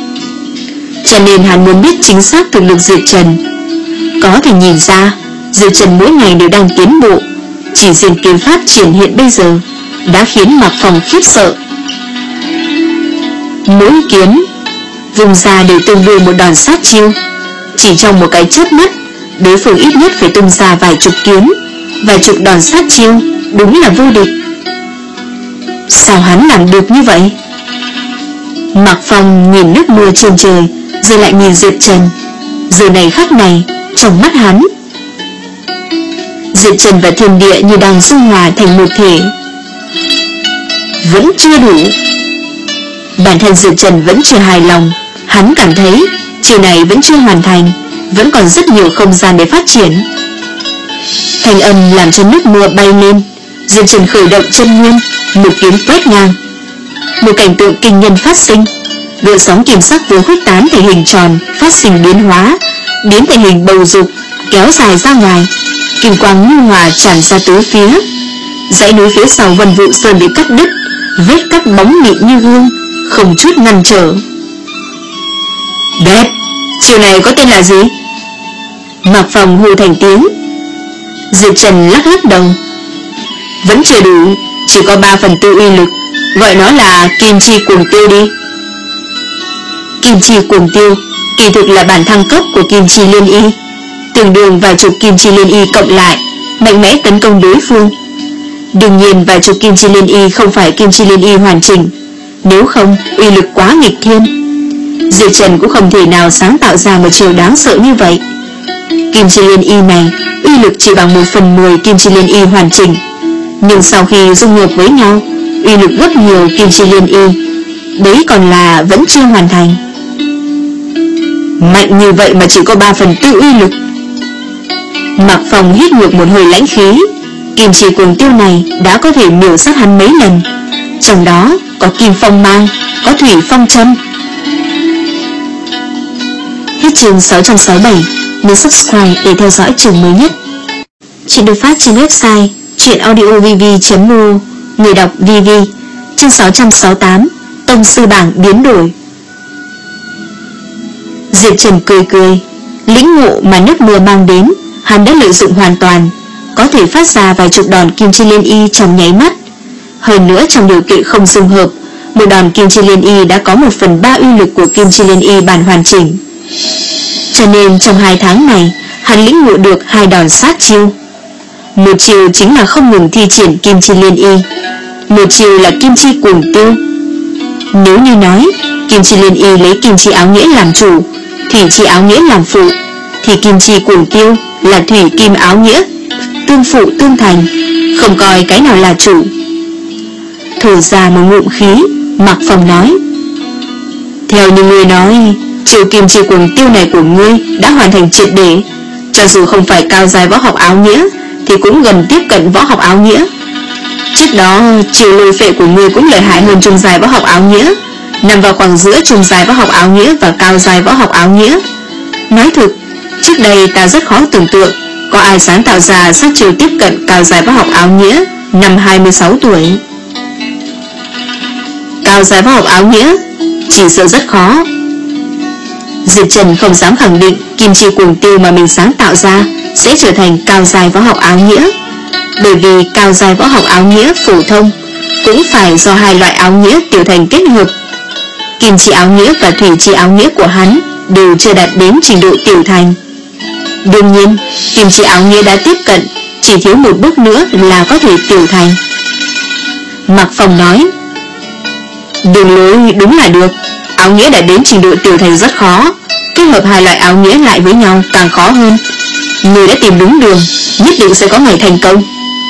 Cho nên hắn muốn biết chính xác thực lực Diệp Trần. Có thể nhìn ra, Diệp Trần mỗi ngày đều đang tiến bộ. Chỉ riêng kiếm pháp triển hiện bây giờ đã khiến Mạc Phòng khiếp sợ. Mỗi kiếm vùng ra đều tương đương một đòn sát chiêu. Chỉ trong một cái chớp mắt, đối phương ít nhất phải tung ra vài chục kiếm, vài chục đòn sát chiêu, đúng là vô địch. Sao hắn làm được như vậy? Mạc Phong nhìn nước mưa trên trời, rồi lại nhìn Diệp Trần. Giờ này khắc này, trong mắt hắn, Diệp Trần và thiên địa như đang dung hòa thành một thể. Vẫn chưa đủ. Bản thân Diệp Trần vẫn chưa hài lòng. Hắn cảm thấy chiều này vẫn chưa hoàn thành, vẫn còn rất nhiều không gian để phát triển. Thanh âm làm cho nước mưa bay lên. Diệp Trần khởi động chân nguyên, một kiếm quét ngang. Một cảnh tượng kinh nhân phát sinh. Gợn sóng kim sắc vừa khuếch tán thành hình tròn, phát sinh biến hóa, biến thành hình bầu dục, kéo dài ra ngoài. Kim quang nhu hòa tràn ra tứ phía. Dãy núi phía sau Vân Vũ Sơn bị cắt đứt, vết cắt bóng mịn như gương, không chút ngăn trở. Đẹp, chiều này có tên là gì? Mạc Phòng hô thành tiếng. Diệp Trần lắc lắc đầu. Vẫn chưa đủ, chỉ có ba phần tư uy lực, gọi nó là kim chi cuồng tiêu đi. Kim chi cuồng tiêu kỳ thực là bản thăng cấp của kim chi liên y, tương đương vài chục kim chi liên y cộng lại, mạnh mẽ tấn công đối phương. Đương nhiên vài chục kim chi liên y không phải kim chi liên y hoàn chỉnh, nếu không uy lực quá nghịch thiên. Diệp Trần cũng không thể nào sáng tạo ra một chiều đáng sợ như vậy. Kim chi liên y này uy lực chỉ bằng một phần mười kim chi liên y hoàn chỉnh, nhưng sau khi dung hợp với nhau, uy lực gấp nhiều kim chi liên y. Đấy còn là vẫn chưa hoàn thành. Mạnh như vậy mà chỉ có ba phần tư uy lực. Mạc Phong hít ngược một hơi lãnh khí. Kim chi cuồng tiêu này đã có thể miểu sát hắn mấy lần, trong đó có kim phong mang, có thủy phong châm. Hết chương sáu trăm sáu mươi bảy. Nhớ subscribe để theo dõi chương mới nhất. Chuyện được phát trên website truyện audio v v chấm m o. Người đọc vê vê. Chương sáu trăm sáu mươi tám. Tông sư bảng biến đổi. Diệp Trần cười cười. Lĩnh ngộ mà nước mưa mang đến, hắn đã lợi dụng hoàn toàn, có thể phát ra vài chục đòn kim chi liên y trong nháy mắt. Hơn nữa trong điều kiện không dung hợp, một đòn kim chi liên y đã có một phần ba uy lực của kim chi liên y bản hoàn chỉnh. Cho nên trong hai tháng này, hắn lĩnh ngộ được hai đòn sát chiêu. Một chiêu chính là không ngừng thi triển kim chi liên y, một chiêu là kim chi cuồng tiêu. Nếu như nói kim chi liên y lấy kim chi áo nghĩa làm chủ, thủy chi áo nghĩa làm phụ, thì kim chi cuồng tiêu là thủy kim áo nghĩa, tương phụ tương thành, không coi cái nào là chủ. Thổi ra một ngụm khí, Mạc Phong nói: theo như ngươi nói, chiêu kim chi cuồng tiêu này của ngươi đã hoàn thành triệt để, cho dù không phải cao giai võ học áo nghĩa thì cũng gần tiếp cận võ học áo nghĩa. Trước đó chiêu lôi phệ của ngươi cũng lợi hại hơn trung giai võ học áo nghĩa, nằm vào khoảng giữa trung giai võ học áo nghĩa và cao giai võ học áo nghĩa. Nói thực, trước đây ta rất khó tưởng tượng có ai sáng tạo ra sát chiêu tiếp cận cao giai võ học áo nghĩa năm hai mươi sáu tuổi. Cao giai võ học áo nghĩa chỉ sợ rất khó. Diệp Trần không dám khẳng định kim chi cuồng tiêu mà mình sáng tạo ra sẽ trở thành cao giai võ học áo nghĩa, bởi vì cao giai võ học áo nghĩa phổ thông cũng phải do hai loại áo nghĩa tiểu thành kết hợp. Kim chi áo nghĩa và thủy chi áo nghĩa của hắn đều chưa đạt đến trình độ tiểu thành. Đương nhiên, kim chi áo nghĩa đã tiếp cận, chỉ thiếu một bước nữa là có thể tiểu thành. Mạc Phong nói: đường lối đúng là được, áo nghĩa đã đến trình độ tiểu thành rất khó, kết hợp hai loại áo nghĩa lại với nhau càng khó hơn. Người đã tìm đúng đường, nhất định sẽ có ngày thành công.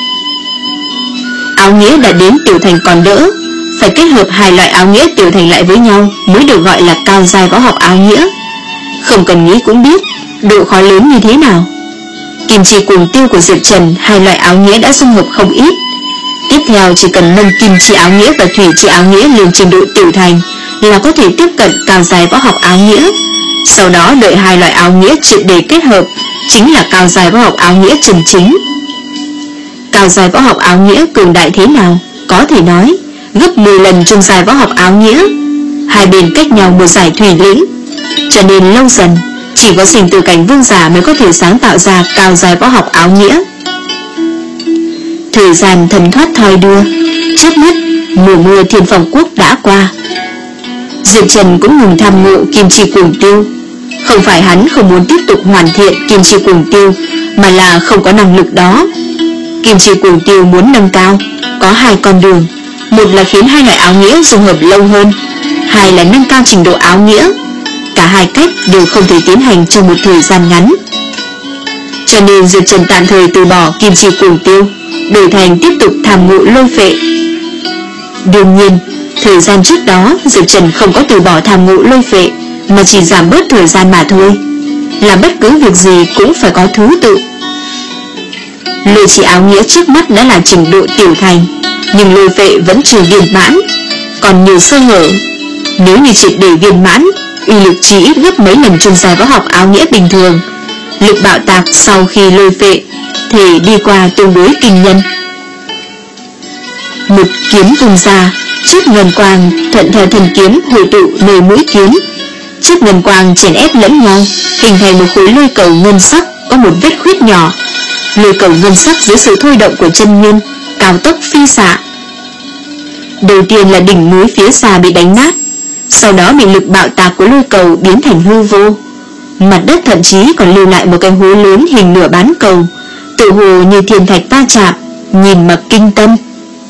Áo nghĩa đã đến tiểu thành còn đỡ, phải kết hợp hai loại áo nghĩa tiểu thành lại với nhau mới được gọi là cao giai võ học áo nghĩa. Không cần nghĩ cũng biết độ khó lớn như thế nào. Kim chi cuồng tiêu của Diệp Trần hai loại áo nghĩa đã dung hợp không ít. Tiếp theo chỉ cần nâng kim chi áo nghĩa và thủy chi áo nghĩa lên trình độ tiểu thành là có thể tiếp cận cao giai võ học áo nghĩa. Sau đó đợi hai loại áo nghĩa triệt để kết hợp, chính là cao giai võ học áo nghĩa chân chính. Cao giai võ học áo nghĩa cường đại thế nào, có thể nói gấp mười lần trung giai võ học áo nghĩa. Hai bên cách nhau một giải thủy lĩnh, cho nên lâu dần chỉ có sinh tử cảnh vương giả mới có thể sáng tạo ra cao giai võ học áo nghĩa. Thời gian thần thoát thoi đưa, chớp mắt mùa mưa Thiên Phong Quốc đã qua. Diệp Trần cũng ngừng tham ngộ kim chi cuồng tiêu. Không phải hắn không muốn tiếp tục hoàn thiện kim chi cuồng tiêu, mà là không có năng lực đó. Kim chi cuồng tiêu muốn nâng cao có hai con đường, một là khiến hai loại áo nghĩa dung hợp lâu hơn, hai là nâng cao trình độ áo nghĩa. Cả hai cách đều không thể tiến hành trong một thời gian ngắn. Cho nên Diệp Trần tạm thời từ bỏ kim chi cuồng tiêu, đổi thành tiếp tục tham ngộ lôi phệ. Đương nhiên, thời gian trước đó Diệp Trần không có từ bỏ tham ngộ lôi phệ, mà chỉ giảm bớt thời gian mà thôi. Làm bất cứ việc gì cũng phải có thứ tự. Lôi chi áo nghĩa trước mắt đã là trình độ tiểu thành, nhưng lôi phệ vẫn chưa viên mãn, còn nhiều sơ hở. Nếu như triệt để viên mãn, uy lực chỉ ít gấp mấy lần trung giai võ học áo nghĩa bình thường. Lực bạo tạc sau khi lôi phệ thì đi qua tương đối kinh nhân. Một kiếm vùng ra, chiếc ngân quang thuận theo thân kiếm hội tụ nơi mũi kiếm. Chiếc ngân quang chèn ép lẫn nhau, hình thành một khối lôi cầu ngân sắc có một vết khuyết nhỏ. Lôi cầu ngân sắc dưới sự thôi động của chân nguyên cao tốc phi xạ, Đầu tiên là đỉnh núi phía xa bị đánh nát, sau đó bị lực bạo tạc của lôi cầu biến thành hư vô. Mặt đất thậm chí còn lưu lại một cái hố lớn hình nửa bán cầu, tự hồ như thiên thạch va chạm, nhìn mà kinh tâm.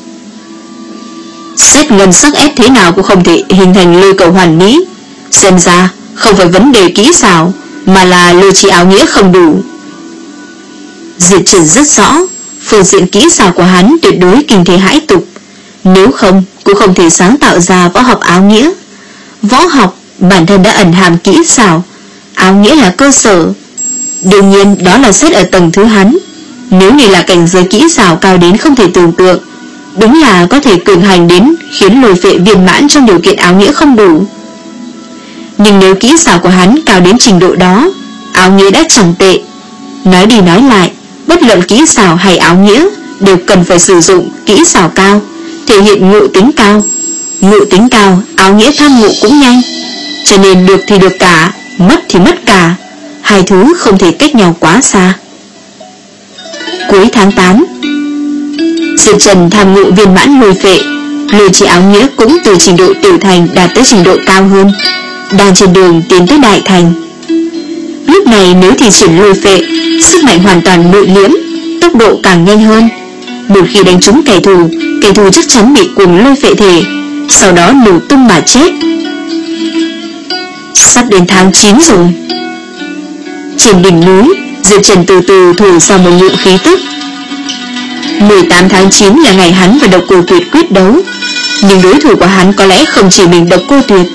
Xét ngân sắc ép thế nào cũng không thể hình thành lôi cầu hoàn mỹ. Xem ra không phải vấn đề kỹ xảo, mà là lôi chỉ áo nghĩa không đủ. Diệp Trần rất rõ, phương diện kỹ xảo của hắn tuyệt đối kinh thế hãi tục, nếu không cũng không thể sáng tạo ra võ học áo nghĩa. Võ học bản thân đã ẩn hàm kỹ xảo, áo nghĩa là cơ sở. Đương nhiên đó là xét ở tầng thứ hắn. Nếu như là cảnh giới kỹ xảo cao đến không thể tưởng tượng, đúng là có thể cường hành đến khiến lôi phệ viên mãn trong điều kiện áo nghĩa không đủ. Nhưng nếu kỹ xảo của hắn cao đến trình độ đó, áo nghĩa đã chẳng tệ. Nói đi nói lại, bất luận kỹ xảo hay áo nghĩa đều cần phải sử dụng kỹ xảo cao, thể hiện ngộ tính cao. Ngộ tính cao, áo nghĩa tham ngộ cũng nhanh. Cho nên được thì được cả, mất thì mất cả. Hai thứ không thể cách nhau quá xa. Cuối tháng tám, Diệp Trần tham ngộ viên mãn lôi phệ, lôi chỉ áo nghĩa cũng từ trình độ tiểu thành đạt tới trình độ cao hơn, đang trên đường tiến tới đại thành. Lúc này nếu thì triển lôi phệ, sức mạnh hoàn toàn nội liễm, tốc độ càng nhanh hơn. Một khi đánh trúng kẻ thù, kẻ thù chắc chắn bị cuồng lôi phệ thể, sau đó nổ tung mà chết. Sắp đến tháng chín rồi. Trên đỉnh núi, Diệp Trần từ từ thổi ra một ngụm khí tức. mười tám tháng chín là ngày hắn và Độc Cô Tuyệt quyết đấu, nhưng đối thủ của hắn có lẽ không chỉ mình Độc Cô Tuyệt.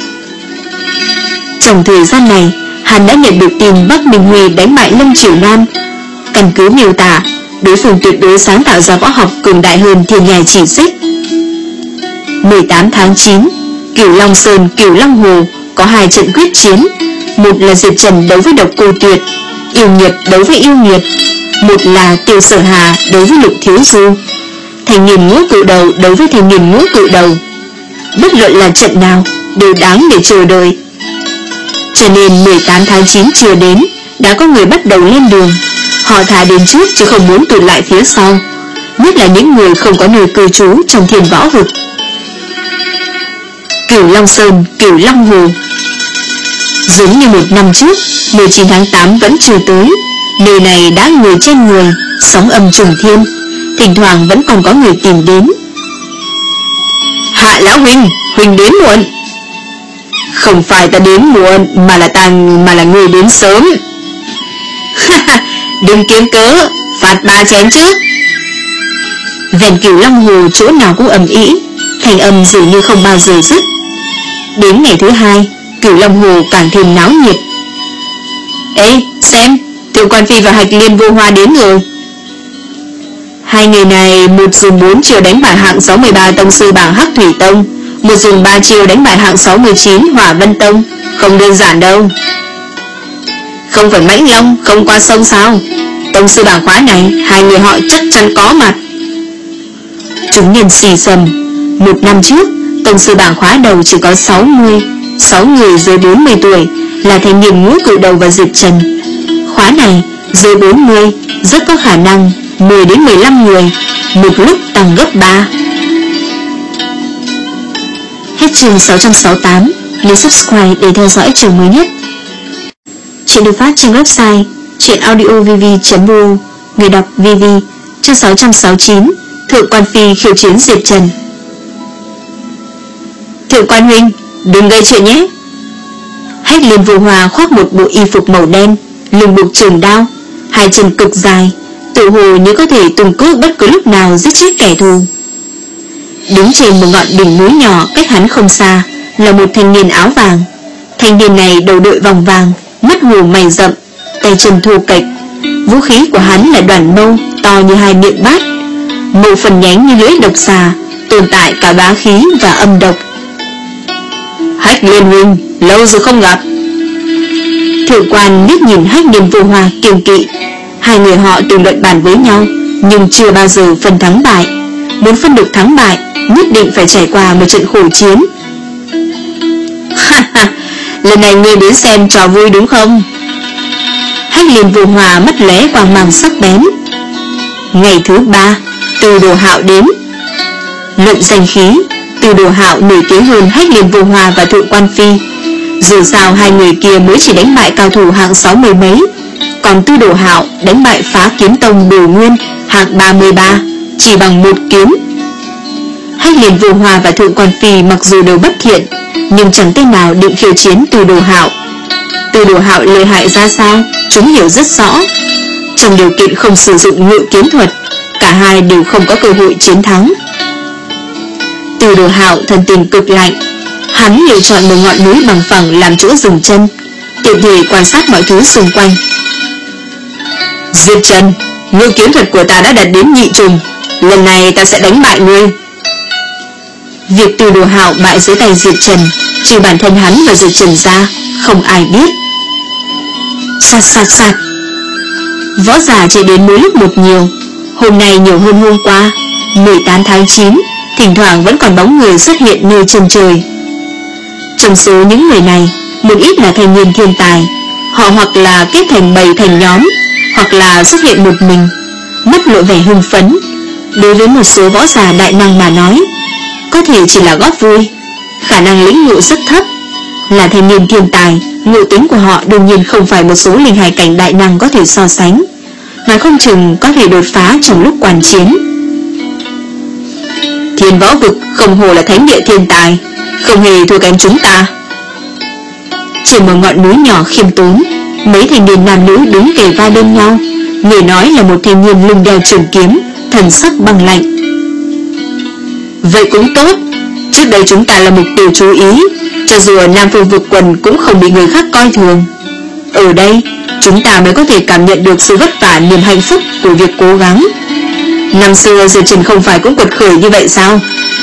Trong thời gian này, hắn đã nhận được tin Bắc Minh Huy đánh bại Lâm Triều Nam. Căn cứ miêu tả, đối phương tuyệt đối sáng tạo ra võ học cường đại hơn Thiên Nhai Chỉ Xích. mười tám tháng chín, Cửu Long Sơn, Cửu Long Hồ có hai trận quyết chiến. Một là Diệp Trần đấu với Độc Cô Tuyệt, Yêu Nghiệt đấu với Yêu Nghiệt. Một là Tiêu Sở Hà đấu với Lục Thiếu Du, Thanh Niên Ngũ Cự Đầu đấu với Thanh Niên Ngũ Cự Đầu. Bất luận là trận nào đều đáng để chờ đợi. Cho nên mười tám tháng chín chưa đến, đã có người bắt đầu lên đường. Họ thả đến trước chứ không muốn tụt lại phía sau, nhất là những người không có nơi cư trú trong thiên võ vực. Cửu Long Sơn, Cửu Long Hồ. Giống như một năm trước, mười chín tháng tám vẫn chưa tới, nơi này đã người trên người, sóng âm trùng thiên, thỉnh thoảng vẫn còn có người tìm đến. Hạ lão huynh, huynh đến muộn. Không phải ta đến muộn, mà là ta mà là người đến sớm. Đừng kiếm cớ, phạt ba chén trước. Ven Cửu Long Hồ chỗ nào cũng ầm ĩ, thành âm dường như không bao giờ dứt. Đến ngày thứ hai, Cửu Long Hồ càng thêm náo nhiệt. Ê, xem, Thượng Quan Phi và Hạch Liên Vô Hoa đến rồi. Hai người này, một dùng bốn chiều đánh bại hạng sáu mươi ba tông sư bảng Hắc Thủy Tông, một dùng ba chiều đánh bại hạng sáu mươi chín Hỏa Vân Tông. Không đơn giản đâu. Không phải Mãnh Long không qua sông sao? Tông sư bảng khóa này, hai người họ chắc chắn có mặt. Chúng nhân xì xầm. Một năm trước, tông sư bảng khóa đầu chỉ có sáu mươi, sáu người dưới bốn mươi tuổi, là Thanh Niên Ngũ Cự Đầu và Diệp Trần. Khóa này, dưới bốn mươi, rất có khả năng mười đến mười lăm người, một lúc tăng gấp ba. Hết chương sáu trăm sáu mươi tám, nhấn subscribe để theo dõi chương mới nhất. Chuyện được phát trên website truyệnaudiovv chấm ro, người đọc vê vê. Chương sáu trăm sáu mươi chín, Thượng Quan Phi khiêu chiến Diệp Trần. Thượng Quan huynh, đừng gây chuyện nhé. Hách Liên Vô Hoa khoác một bộ y phục màu đen, lưng buộc trường đao, hai chân cực dài, tự hồ như có thể tung cước bất cứ lúc nào giết chết kẻ thù. Đứng trên một ngọn đỉnh núi nhỏ cách hắn không xa là một thanh niên áo vàng. Thanh niên này đầu đội vòng vàng, mắt hồ mày rậm, tay chân thô kệch. Vũ khí của hắn là đoàn mâu to như hai miệng bát, mâu phần nhánh như lưỡi độc xà, tồn tại cả bá khí và âm độc. Hách Liên huynh, lâu rồi không gặp. Thượng Quan liếc nhìn Hách Liên Vô Hoa kiêng kỵ. Hai người họ từng luận bàn với nhau, nhưng chưa bao giờ phân thắng bại. Muốn phân được thắng bại, nhất định phải trải qua một trận khổ chiến. Lần này ngươi đến xem trò vui đúng không? Hách Liên Vô Hoa mắt lóe quang mang sắc bén. Ngày thứ ba, Từ Đồ Hạo đến. Luận danh khí, Từ Đồ Hạo nổi tiếng hơn Hách Liên Vô Hoa và Thượng Quan Phi. Dù sao hai người kia mới chỉ đánh bại cao thủ hạng sáu mươi mấy, còn Tư Đồ Hạo đánh bại Phá Kiếm Tông Đồ Nguyên hạng ba mươi ba chỉ bằng một kiếm. Hách Liên Vô Hoa và Thượng Quan Phi mặc dù đều bất thiện, nhưng chẳng tên nào định khiêu chiến Tư Đồ Hạo. Tư Đồ Hạo lợi hại ra sao, chúng hiểu rất rõ. Trong điều kiện không sử dụng ngự kiếm thuật, cả hai đều không có cơ hội chiến thắng. Tư Đồ Hạo thần tình cực lạnh, hắn lựa chọn một ngọn núi bằng phẳng làm chỗ dừng chân, tiện thể quan sát mọi thứ xung quanh. Diệp Trần, ngự kiếm thuật của ta đã đạt đến nhị trùng, lần này ta sẽ đánh bại ngươi. Việc Tư Đồ Hạo bại dưới tay Diệp Trần, trừ bản thân hắn và Diệp Trần ra, không ai biết. Sạt sạt sạt. Võ giả chỉ đến mỗi lúc một nhiều, hôm nay nhiều hơn hôm qua. Mười tám tháng chín, thỉnh thoảng vẫn còn bóng người xuất hiện nơi chân trời. Trong số những người này, một ít là thanh niên thiên tài, họ hoặc là kết thành bầy thành nhóm, hoặc là xuất hiện một mình, mắt lộ vẻ hưng phấn. Đối với một số võ giả đại năng mà nói, có thể chỉ là góp vui, khả năng lĩnh ngộ rất thấp. Là thanh niên thiên tài, ngộ tính của họ đương nhiên không phải một số linh hải cảnh đại năng có thể so sánh, nói không chừng có thể đột phá trong lúc quan chiến. Thiên Võ Vực không hồ là thánh địa thiên tài, không hề thua kém chúng ta. Trên một ngọn núi nhỏ khiêm tốn, mấy thanh niên nam nữ đứng kề vai bên nhau. Người nói là một thanh niên lưng đeo trường kiếm, thần sắc băng lạnh. Vậy cũng tốt, trước đây chúng ta là mục tiêu chú ý, cho dù ở Nam Phương Vực Quần cũng không bị người khác coi thường. Ở đây, chúng ta mới có thể cảm nhận được sự vất vả, niềm hạnh phúc của việc cố gắng. Năm xưa Diệp Trần không phải cũng quật khởi như vậy sao?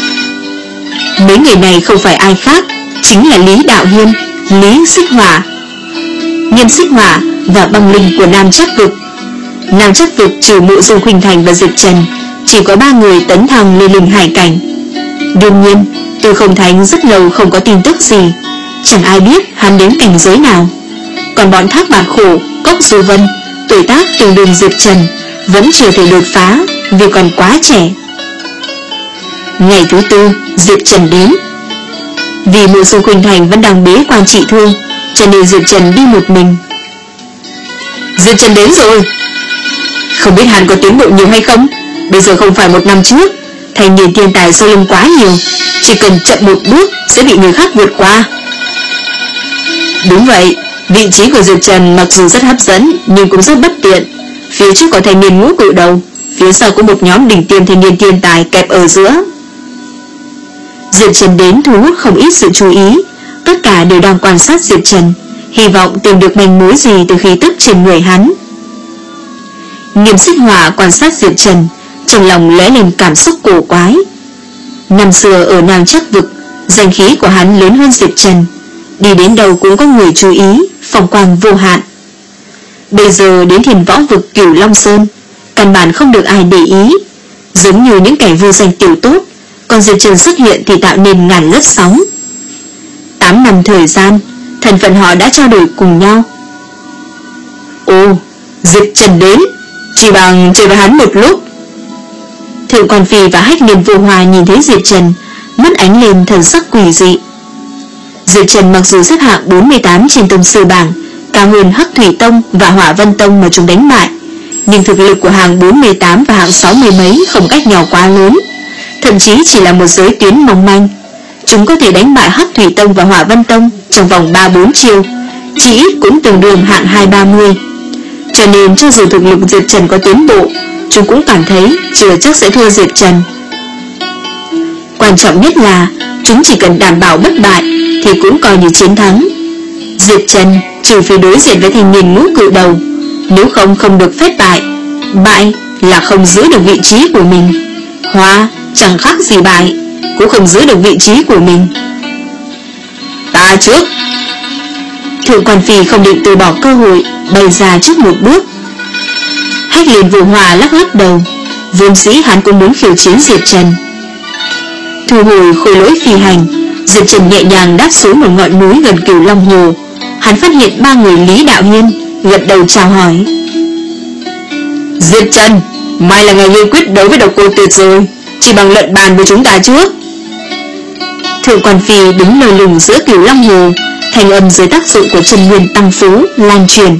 Mấy người này không phải ai khác, chính là Lý Đạo Hiên, Lý Xích Hỏa, Nghiêm Xích Hỏa và băng linh của Nam Trắc Vực. Nam Trắc Vực trừ Mộ Dung Khuynh Thành và Diệp Trần, chỉ có ba người tấn thăng lên linh hải cảnh. Đương nhiên, Tư Không Thánh rất lâu không có tin tức gì, chẳng ai biết hắn đến cảnh giới nào. Còn bọn Thác Bạt Khổ, Cốc Du Vân, tuổi tác tương đương Diệp Trần, vẫn chưa thể đột phá vì còn quá trẻ. Ngày thứ tư, Diệp Trần đến. Vì Mộ Dung Khuynh Thành vẫn đang bế quan trị thương, cho nên Diệp Trần đi một mình. Diệp Trần đến rồi. Không biết hắn có tiến bộ nhiều hay không. Bây giờ không phải một năm trước, thành niên thiên tài sau lưng quá nhiều, chỉ cần chậm một bước sẽ bị người khác vượt qua. Đúng vậy, vị trí của Diệp Trần mặc dù rất hấp dẫn nhưng cũng rất bất tiện. Phía trước có thanh niên ngũ cự đầu, phía sau có một nhóm đỉnh tiêm thanh niên thiên tài kẹp ở giữa. Diệp Trần đến thu hút không ít sự chú ý, tất cả đều đang quan sát Diệp Trần, hy vọng tìm được manh mối gì từ khí tức trên người hắn. Nghiêm Xích Hỏa quan sát Diệp Trần, trong lòng lóe lên cảm xúc cổ quái. Năm xưa ở Nam Trắc Vực, danh khí của hắn lớn hơn Diệp Trần, đi đến đâu cũng có người chú ý, phong quang vô hạn. Bây giờ đến Thiên Võ Vực Cửu Long Sơn, căn bản không được ai để ý, giống như những kẻ vô danh tiểu tốt, còn Diệp Trần xuất hiện thì tạo nên ngàn lớp sóng. Tám năm thời gian, thân phận họ đã trao đổi cùng nhau. Ồ, Diệp Trần đến, chỉ bằng chơi với hắn một lúc. Thượng Quan Phi và Hách Liên Vô Hoa nhìn thấy Diệp Trần, mắt ánh lên thần sắc quỷ dị. Diệp Trần mặc dù xếp hạng bốn mươi tám trên tông sư bảng, cao hơn Hắc Thủy Tông và Hỏa Vân Tông mà chúng đánh bại, nhưng thực lực của hạng bốn mươi tám và hạng sáu mươi mấy không cách nhau quá lớn, thậm chí chỉ là một giới tuyến mong manh. Chúng có thể đánh bại Hắc Thủy Tông và Hỏa Vân Tông trong vòng ba bốn chiêu, chỉ ít cũng tương đương hạng hai ba mươi. Cho nên cho dù thực lực Diệp Trần có tiến bộ, chúng cũng cảm thấy chưa chắc sẽ thua Diệp Trần. Quan trọng nhất là chúng chỉ cần đảm bảo bất bại thì cũng coi như chiến thắng. Diệp Trần trừ phi đối diện với thanh niên ngũ cự đầu, nếu không không được phép bại. Bại là không giữ được vị trí của mình, hóa chẳng khác gì bại, cũng không giữ được vị trí của mình. Ta trước. Thượng Quan Phi không định từ bỏ cơ hội, bày ra trước một bước. Hách Liên Vô Hoa lắc lắc đầu, vốn dĩ hắn cũng muốn khiêu chiến Diệp Trần. Thu hồi khôi lỗi phi hành, Diệp Trần nhẹ nhàng đáp xuống một ngọn núi gần Cửu Long Hồ. Hắn phát hiện ba người Lý Đạo Hiên, gật đầu chào hỏi. Diệp Trần, mai là ngày ngươi quyết đấu với độc cô tuyệt rồi, chỉ bằng luận bàn với chúng ta trước. Thượng quan phi đứng lơ lửng giữa Cửu Long Hồ, thành âm dưới tác dụng của chân nguyên tăng phú lan truyền.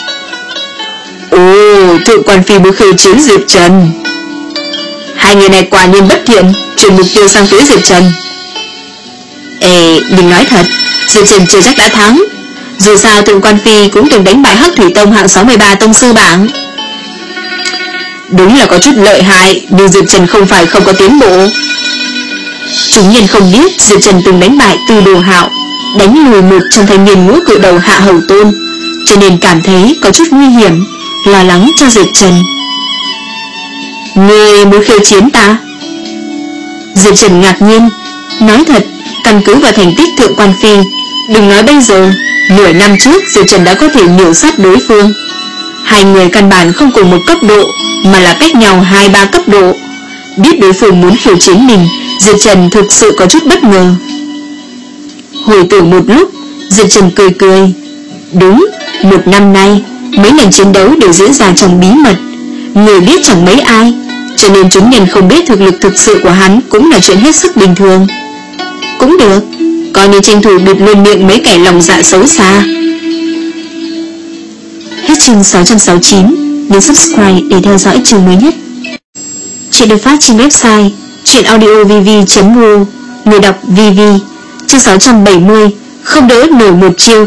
Ồ, thượng quan phi mới khiêu chiến Diệp Trần. Hai người này quả nhiên bất thiện, chuyển mục tiêu sang phía Diệp Trần. Ê, đừng nói thật, Diệp Trần chưa chắc đã thắng. Dù sao thượng quan phi cũng từng đánh bại Hắc Thủy Tông hạng sáu mươi ba tông sư bảng. Đúng là có chút lợi hại, nhưng Diệp Trần không phải không có tiến bộ. Chúng nhân không biết Diệp Trần từng đánh bại Từ Đồ Hạo, đánh lùi một trong thanh niên ngũ cự đầu Hạ Hầu Tôn, cho nên cảm thấy có chút nguy hiểm, lo lắng cho Diệp Trần. Ngươi muốn khiêu chiến ta? Diệp Trần ngạc nhiên, nói thật, căn cứ vào thành tích thượng quan phi, đừng nói bây giờ, nửa năm trước Diệp Trần đã có thể miểu sát đối phương. Hai người căn bản không cùng một cấp độ, mà là cách nhau hai ba cấp độ. Biết đối phương muốn khiêu chiến mình, Diệp Trần thực sự có chút bất ngờ. Hồi tưởng một lúc, Diệp Trần cười cười. Đúng, một năm nay mấy lần chiến đấu đều diễn ra trong bí mật, người biết chẳng mấy ai, cho nên chúng nhân không biết thực lực thực sự của hắn cũng là chuyện hết sức bình thường. Cũng được, coi như tranh thủ bịt luôn miệng mấy kẻ lòng dạ xấu xa. Hết chương sáu trăm sáu mươi chín. Nhấn subscribe để theo dõi chương mới nhất. Chuyện được phát trên website truyệnaudiovv chấm ru. Người đọc vê vê. Chương sáu trăm bảy mươi. Không đỡ nổi một chiêu.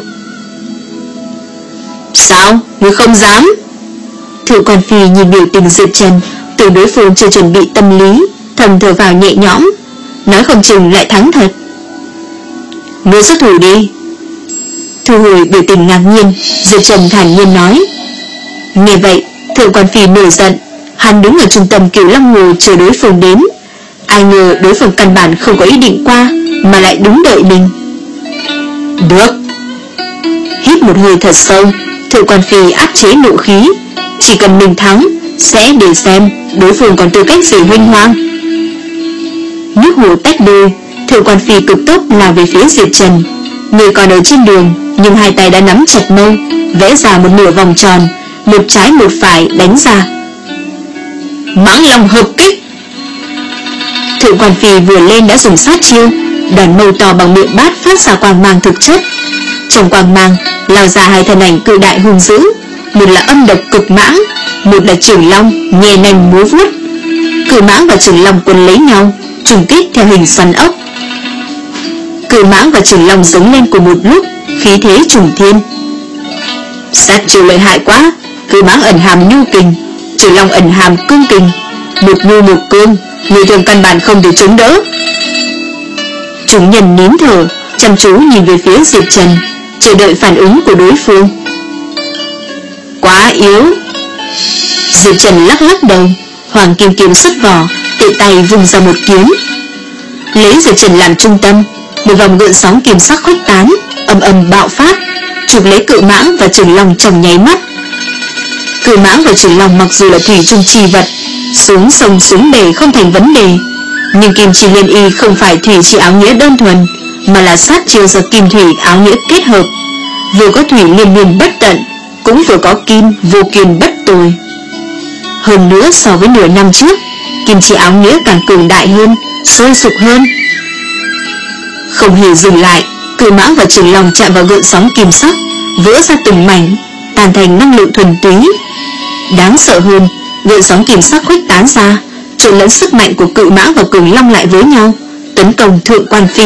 Sao? Ngươi không dám? Thượng quan phi nhìn biểu tình Diệp Trần, từ đối phương chưa chuẩn bị tâm lý, thầm thở vào nhẹ nhõm, nói không chừng lại thắng thật. Ngươi xuất thủ đi. Thu hồi biểu tình ngạc nhiên, Diệp Trần thản nhiên nói. Nghe vậy, thượng quan phi nổi giận, hắn đứng ở trung tâm Cửu Long Hồ chờ đối phương đến. Ai ngờ đối phương căn bản không có ý định qua, mà lại đứng đợi mình. Được. Hít một hơi thật sâu, thượng quan phi áp chế nộ khí, chỉ cần mình thắng, sẽ để xem đối phương còn tư cách gì huynh hoang. Nước hồ tách đôi, thượng quan phi cực tốc lao về phía Diệp Trần. Người còn ở trên đường, nhưng hai tay đã nắm chặt mâu, vẽ ra một nửa vòng tròn, một trái một phải đánh ra. Mãng Long hợp kích. Thượng quan phi vừa lên đã dùng sát chiêu, đoàn mâu to bằng miệng bát phát ra quang mang thực chất. Trong quang mang lao ra hai thân ảnh cự đại hung dữ, một là âm độc cực mãng, một là Trường Long nhẹ nành múa vuốt. Cự mãng và Trường Long quấn lấy nhau, trùng kích theo hình xoắn ốc. Cự mãng và Trường Long giống lên cùng một lúc, khí thế trùng thiên. Sát chiêu lợi hại quá, cự mãng ẩn hàm nhu kình, Trường Long ẩn hàm cương kình, một nhu một cương, người thường căn bản không thể chống đỡ. Chúng nhân nín thở, chăm chú nhìn về phía Diệp Trần, chờ đợi phản ứng của đối phương. Quá yếu. Diệp Trần lắc lắc đầu, hoàng kim kiếm xuất vỏ, tiện tay vùng ra một kiếm. Lấy Diệp Trần làm trung tâm, một vòng gợn sóng kim sắc khuếch tán, ầm ầm bạo phát, chụp lấy cự mãng và Trường Long trong nháy mắt. Cự mãng và Trường Long mặc dù là thủy chung chi vật, xuống sông xuống bể không thành vấn đề, nhưng kim chi liên y không phải thủy chi áo nghĩa đơn thuần, mà là sát chiêu do kim thủy áo nghĩa kết hợp, vừa có thủy liên miên bất tận, cũng vừa có kim vô kiên bất tồi. Hơn nữa so với nửa năm trước, kim chi áo nghĩa càng cường đại hơn, sôi sục hơn. Không hề dừng lại, cự mãng và Trường Long chạm vào gợn sóng kim sắc, vỡ ra từng mảnh, tàn thành năng lượng thuần túy. Đáng sợ hơn, gợn sóng kim sắc khuếch tán ra, trộn lẫn sức mạnh của cự mãng và cường long lại với nhau, tấn công thượng quan phi.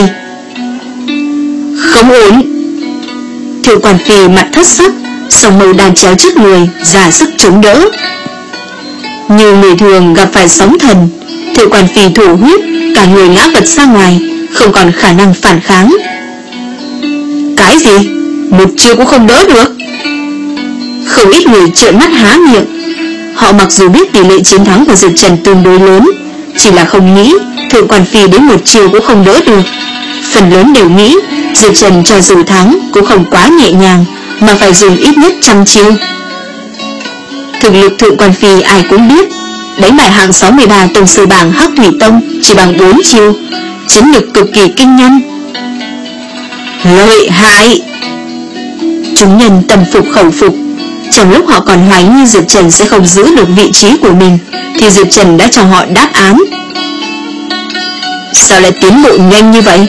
Không ổn. Thượng quan phi mặt thất sắc, song mâu đàn chéo trước người, ra sức chống đỡ. Như người thường gặp phải sóng thần, thượng quan phi thổ huyết, cả người ngã vật ra ngoài, không còn khả năng phản kháng. Cái gì? Một chiêu cũng không đỡ được. Không ít người trợn mắt há miệng. Họ mặc dù biết tỷ lệ chiến thắng của Diệp Trần tương đối lớn, chỉ là không nghĩ thượng quan phi đến một chiêu cũng không đỡ được. Phần lớn đều nghĩ Diệp Trần cho dù thắng cũng không quá nhẹ nhàng, mà phải dùng ít nhất trăm chiêu. Thực lực thượng quan phi ai cũng biết, đánh bại hạng sáu mươi ba tông sư bảng Hắc Thủy Tông chỉ bằng bốn chiêu, chiến lược cực kỳ kinh nhân. Lợi hại. Chúng nhân tâm phục khẩu phục. Trong lúc họ còn hoài nghi Diệp Trần sẽ không giữ được vị trí của mình, thì Diệp Trần đã cho họ đáp án. Sao lại tiến bộ nhanh như vậy?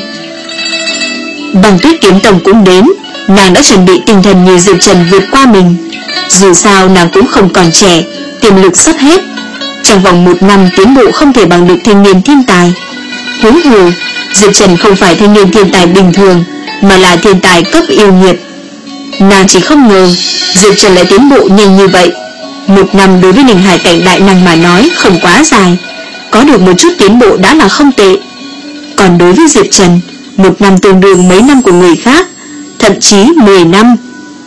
Băng Tuyết kiếm tông cũng đến. Nàng đã chuẩn bị tinh thần như Diệp Trần vượt qua mình. Dù sao nàng cũng không còn trẻ, tiềm lực sắp hết. Trong vòng một năm tiến bộ không thể bằng được thanh niên thiên tài. Huống hồ Diệp Trần không phải thanh niên thiên tài bình thường, mà là thiên tài cấp yêu nghiệt. Nàng chỉ không ngờ Diệp Trần lại tiến bộ nhanh như vậy. Một năm đối với Ninh Hải cảnh đại năng mà nói không quá dài, có được một chút tiến bộ đã là không tệ. Còn đối với Diệp Trần, một năm tương đương mấy năm của người khác, thậm chí mười năm.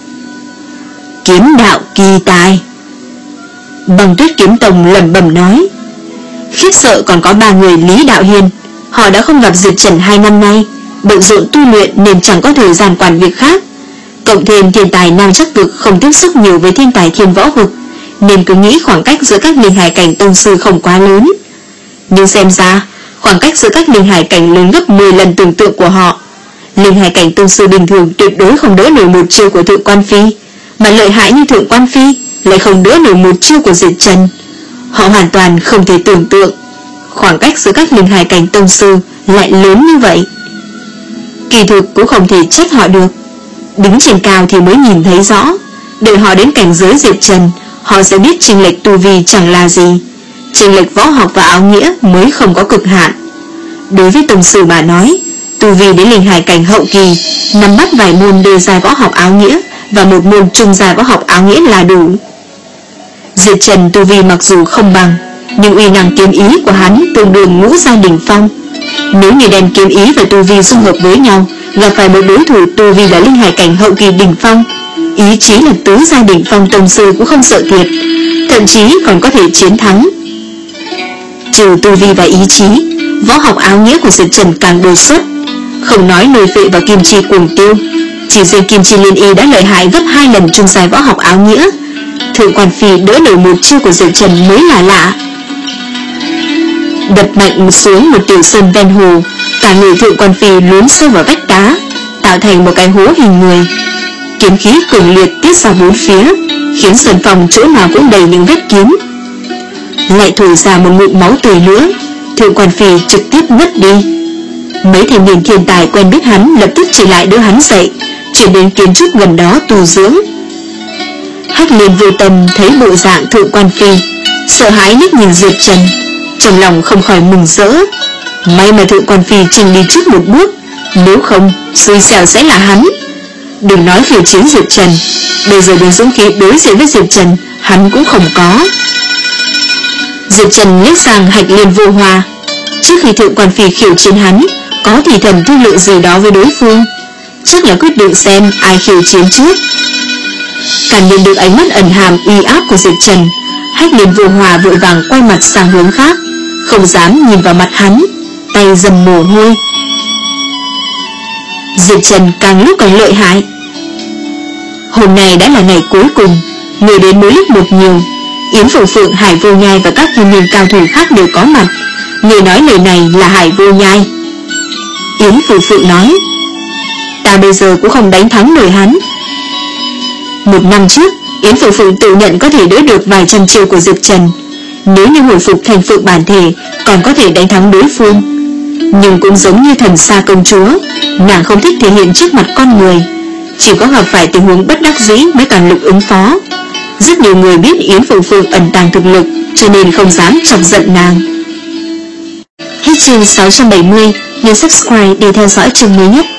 Kiếm đạo kỳ tài. Băng Tuyết kiếm tông lẩm bẩm nói. Khiếp sợ còn có ba người Lý Đạo Hiên. Họ đã không gặp Diệp Trần hai năm nay, bận rộn tu luyện nên chẳng có thời gian quản việc khác. Cộng thêm thiên tài nam chắc vực không tiếp xúc nhiều với thiên tài thiên võ vực, nên cứ nghĩ khoảng cách giữa các linh hải cảnh tông sư không quá lớn. Nhưng xem ra khoảng cách giữa các linh hải cảnh lớn gấp mười lần tưởng tượng của họ. Linh hải cảnh tông sư bình thường tuyệt đối không đỡ nổi một chiêu của Thượng Quan Phi, mà lợi hại như Thượng Quan Phi lại không đỡ nổi một chiêu của Diệp Trần. Họ hoàn toàn không thể tưởng tượng khoảng cách giữa các linh hải cảnh tông sư lại lớn như vậy. Kỳ thực cũng không thể trách họ được. Đứng trên cao thì mới nhìn thấy rõ. Đợi họ đến cảnh giới Diệp Trần, họ sẽ biết chênh lệch tu vi chẳng là gì. Chênh lệch võ học và áo nghĩa mới không có cực hạn. Đối với tông sư mà nói, tu vi đến linh hải cảnh hậu kỳ, nắm bắt vài môn đề giai võ học áo nghĩa và một môn trung giai võ học áo nghĩa là đủ. Diệp Trần tu vi mặc dù không bằng, nhưng uy năng kiếm ý của hắn tương đương ngũ giai đỉnh phong. Nếu như đem kiếm ý và tu vi dung hợp với nhau, gặp phải một đối thủ tu vi là linh hải cảnh hậu kỳ đỉnh phong, ý chí là tứ giai đỉnh phong tông sư cũng không sợ thiệt, thậm chí còn có thể chiến thắng. Trừ tu vi và ý chí, võ học áo nghĩa của Diệp Trần càng đột xuất. Không nói lôi phệ và kim chi cuồng tiêu, chỉ riêng kim chi liên y đã lợi hại gấp hai lần trung giai võ học áo nghĩa. Thượng Quan Phi đỡ nổi một chiêu của Diệp Trần mới là lạ. Đập mạnh xuống một tiểu sơn ven hồ, cả người Thượng Quan Phi lún sâu vào vách đá, tạo thành một cái hố hình người. Kiếm khí cường liệt tiết ra bốn phía, khiến sân phòng chỗ nào cũng đầy những vết kiếm. Lại thổi ra một ngụm máu tươi nữa, Thượng Quan Phi trực tiếp ngất đi. Mấy thanh niên thiên tài quen biết hắn lập tức chỉ lại đỡ hắn dậy, chuyển đến kiến trúc gần đó tu dưỡng. Hắc Liên Vô Tâm thấy bộ dạng Thượng Quan Phi, sợ hãi liếc nhìn Diệp Trần, trong lòng không khỏi mừng rỡ. May mà Thượng Quan Phi trình đi trước một bước, nếu không xui xẻo sẽ là hắn. Đừng nói khiêu chiến Diệp Trần, bây giờ đến dũng khí đối diện với Diệp Trần hắn cũng không có. Diệp Trần liếc sang Hạch Liên Vô Hoa. Trước khi Thượng Quan Phi khiêu chiến hắn, có thì thầm thương lượng gì đó với đối phương, chắc là quyết định xem ai khiêu chiến trước. Cảm nhận được ánh mắt ẩn hàm uy áp của Diệp Trần, Hách Liên Vô Hoa vội vàng quay mặt sang hướng khác, không dám nhìn vào mặt hắn, tay dầm mồ hôi. Diệp Trần càng lúc càng lợi hại. Hôm nay đã là ngày cuối cùng, người đến mỗi lúc một nhiều. Yến Phượng Phượng, Hải Vô Nhai và các thiên niên cao thủ khác đều có mặt. Người nói lời này là Hải Vô Nhai. Yến Phượng Phượng nói, ta bây giờ cũng không đánh thắng nổi hắn. Một năm trước, Yến Phượng Phượng tự nhận có thể đỡ được vài trăm chiêu của Diệp Trần. Nếu như hồi phục thành Phượng bản thể, còn có thể đánh thắng đối phương. Nhưng cũng giống như Thần Sa công chúa, nàng không thích thể hiện trước mặt con người, chỉ có gặp phải tình huống bất đắc dĩ mới càng lực ứng phó. Rất nhiều người biết Yến Phượng Phượng ẩn tàng thực lực, cho nên không dám chọc giận nàng. Hết chương sáu trăm bảy mươi, nhấn subscribe để theo dõi chương mới nhất.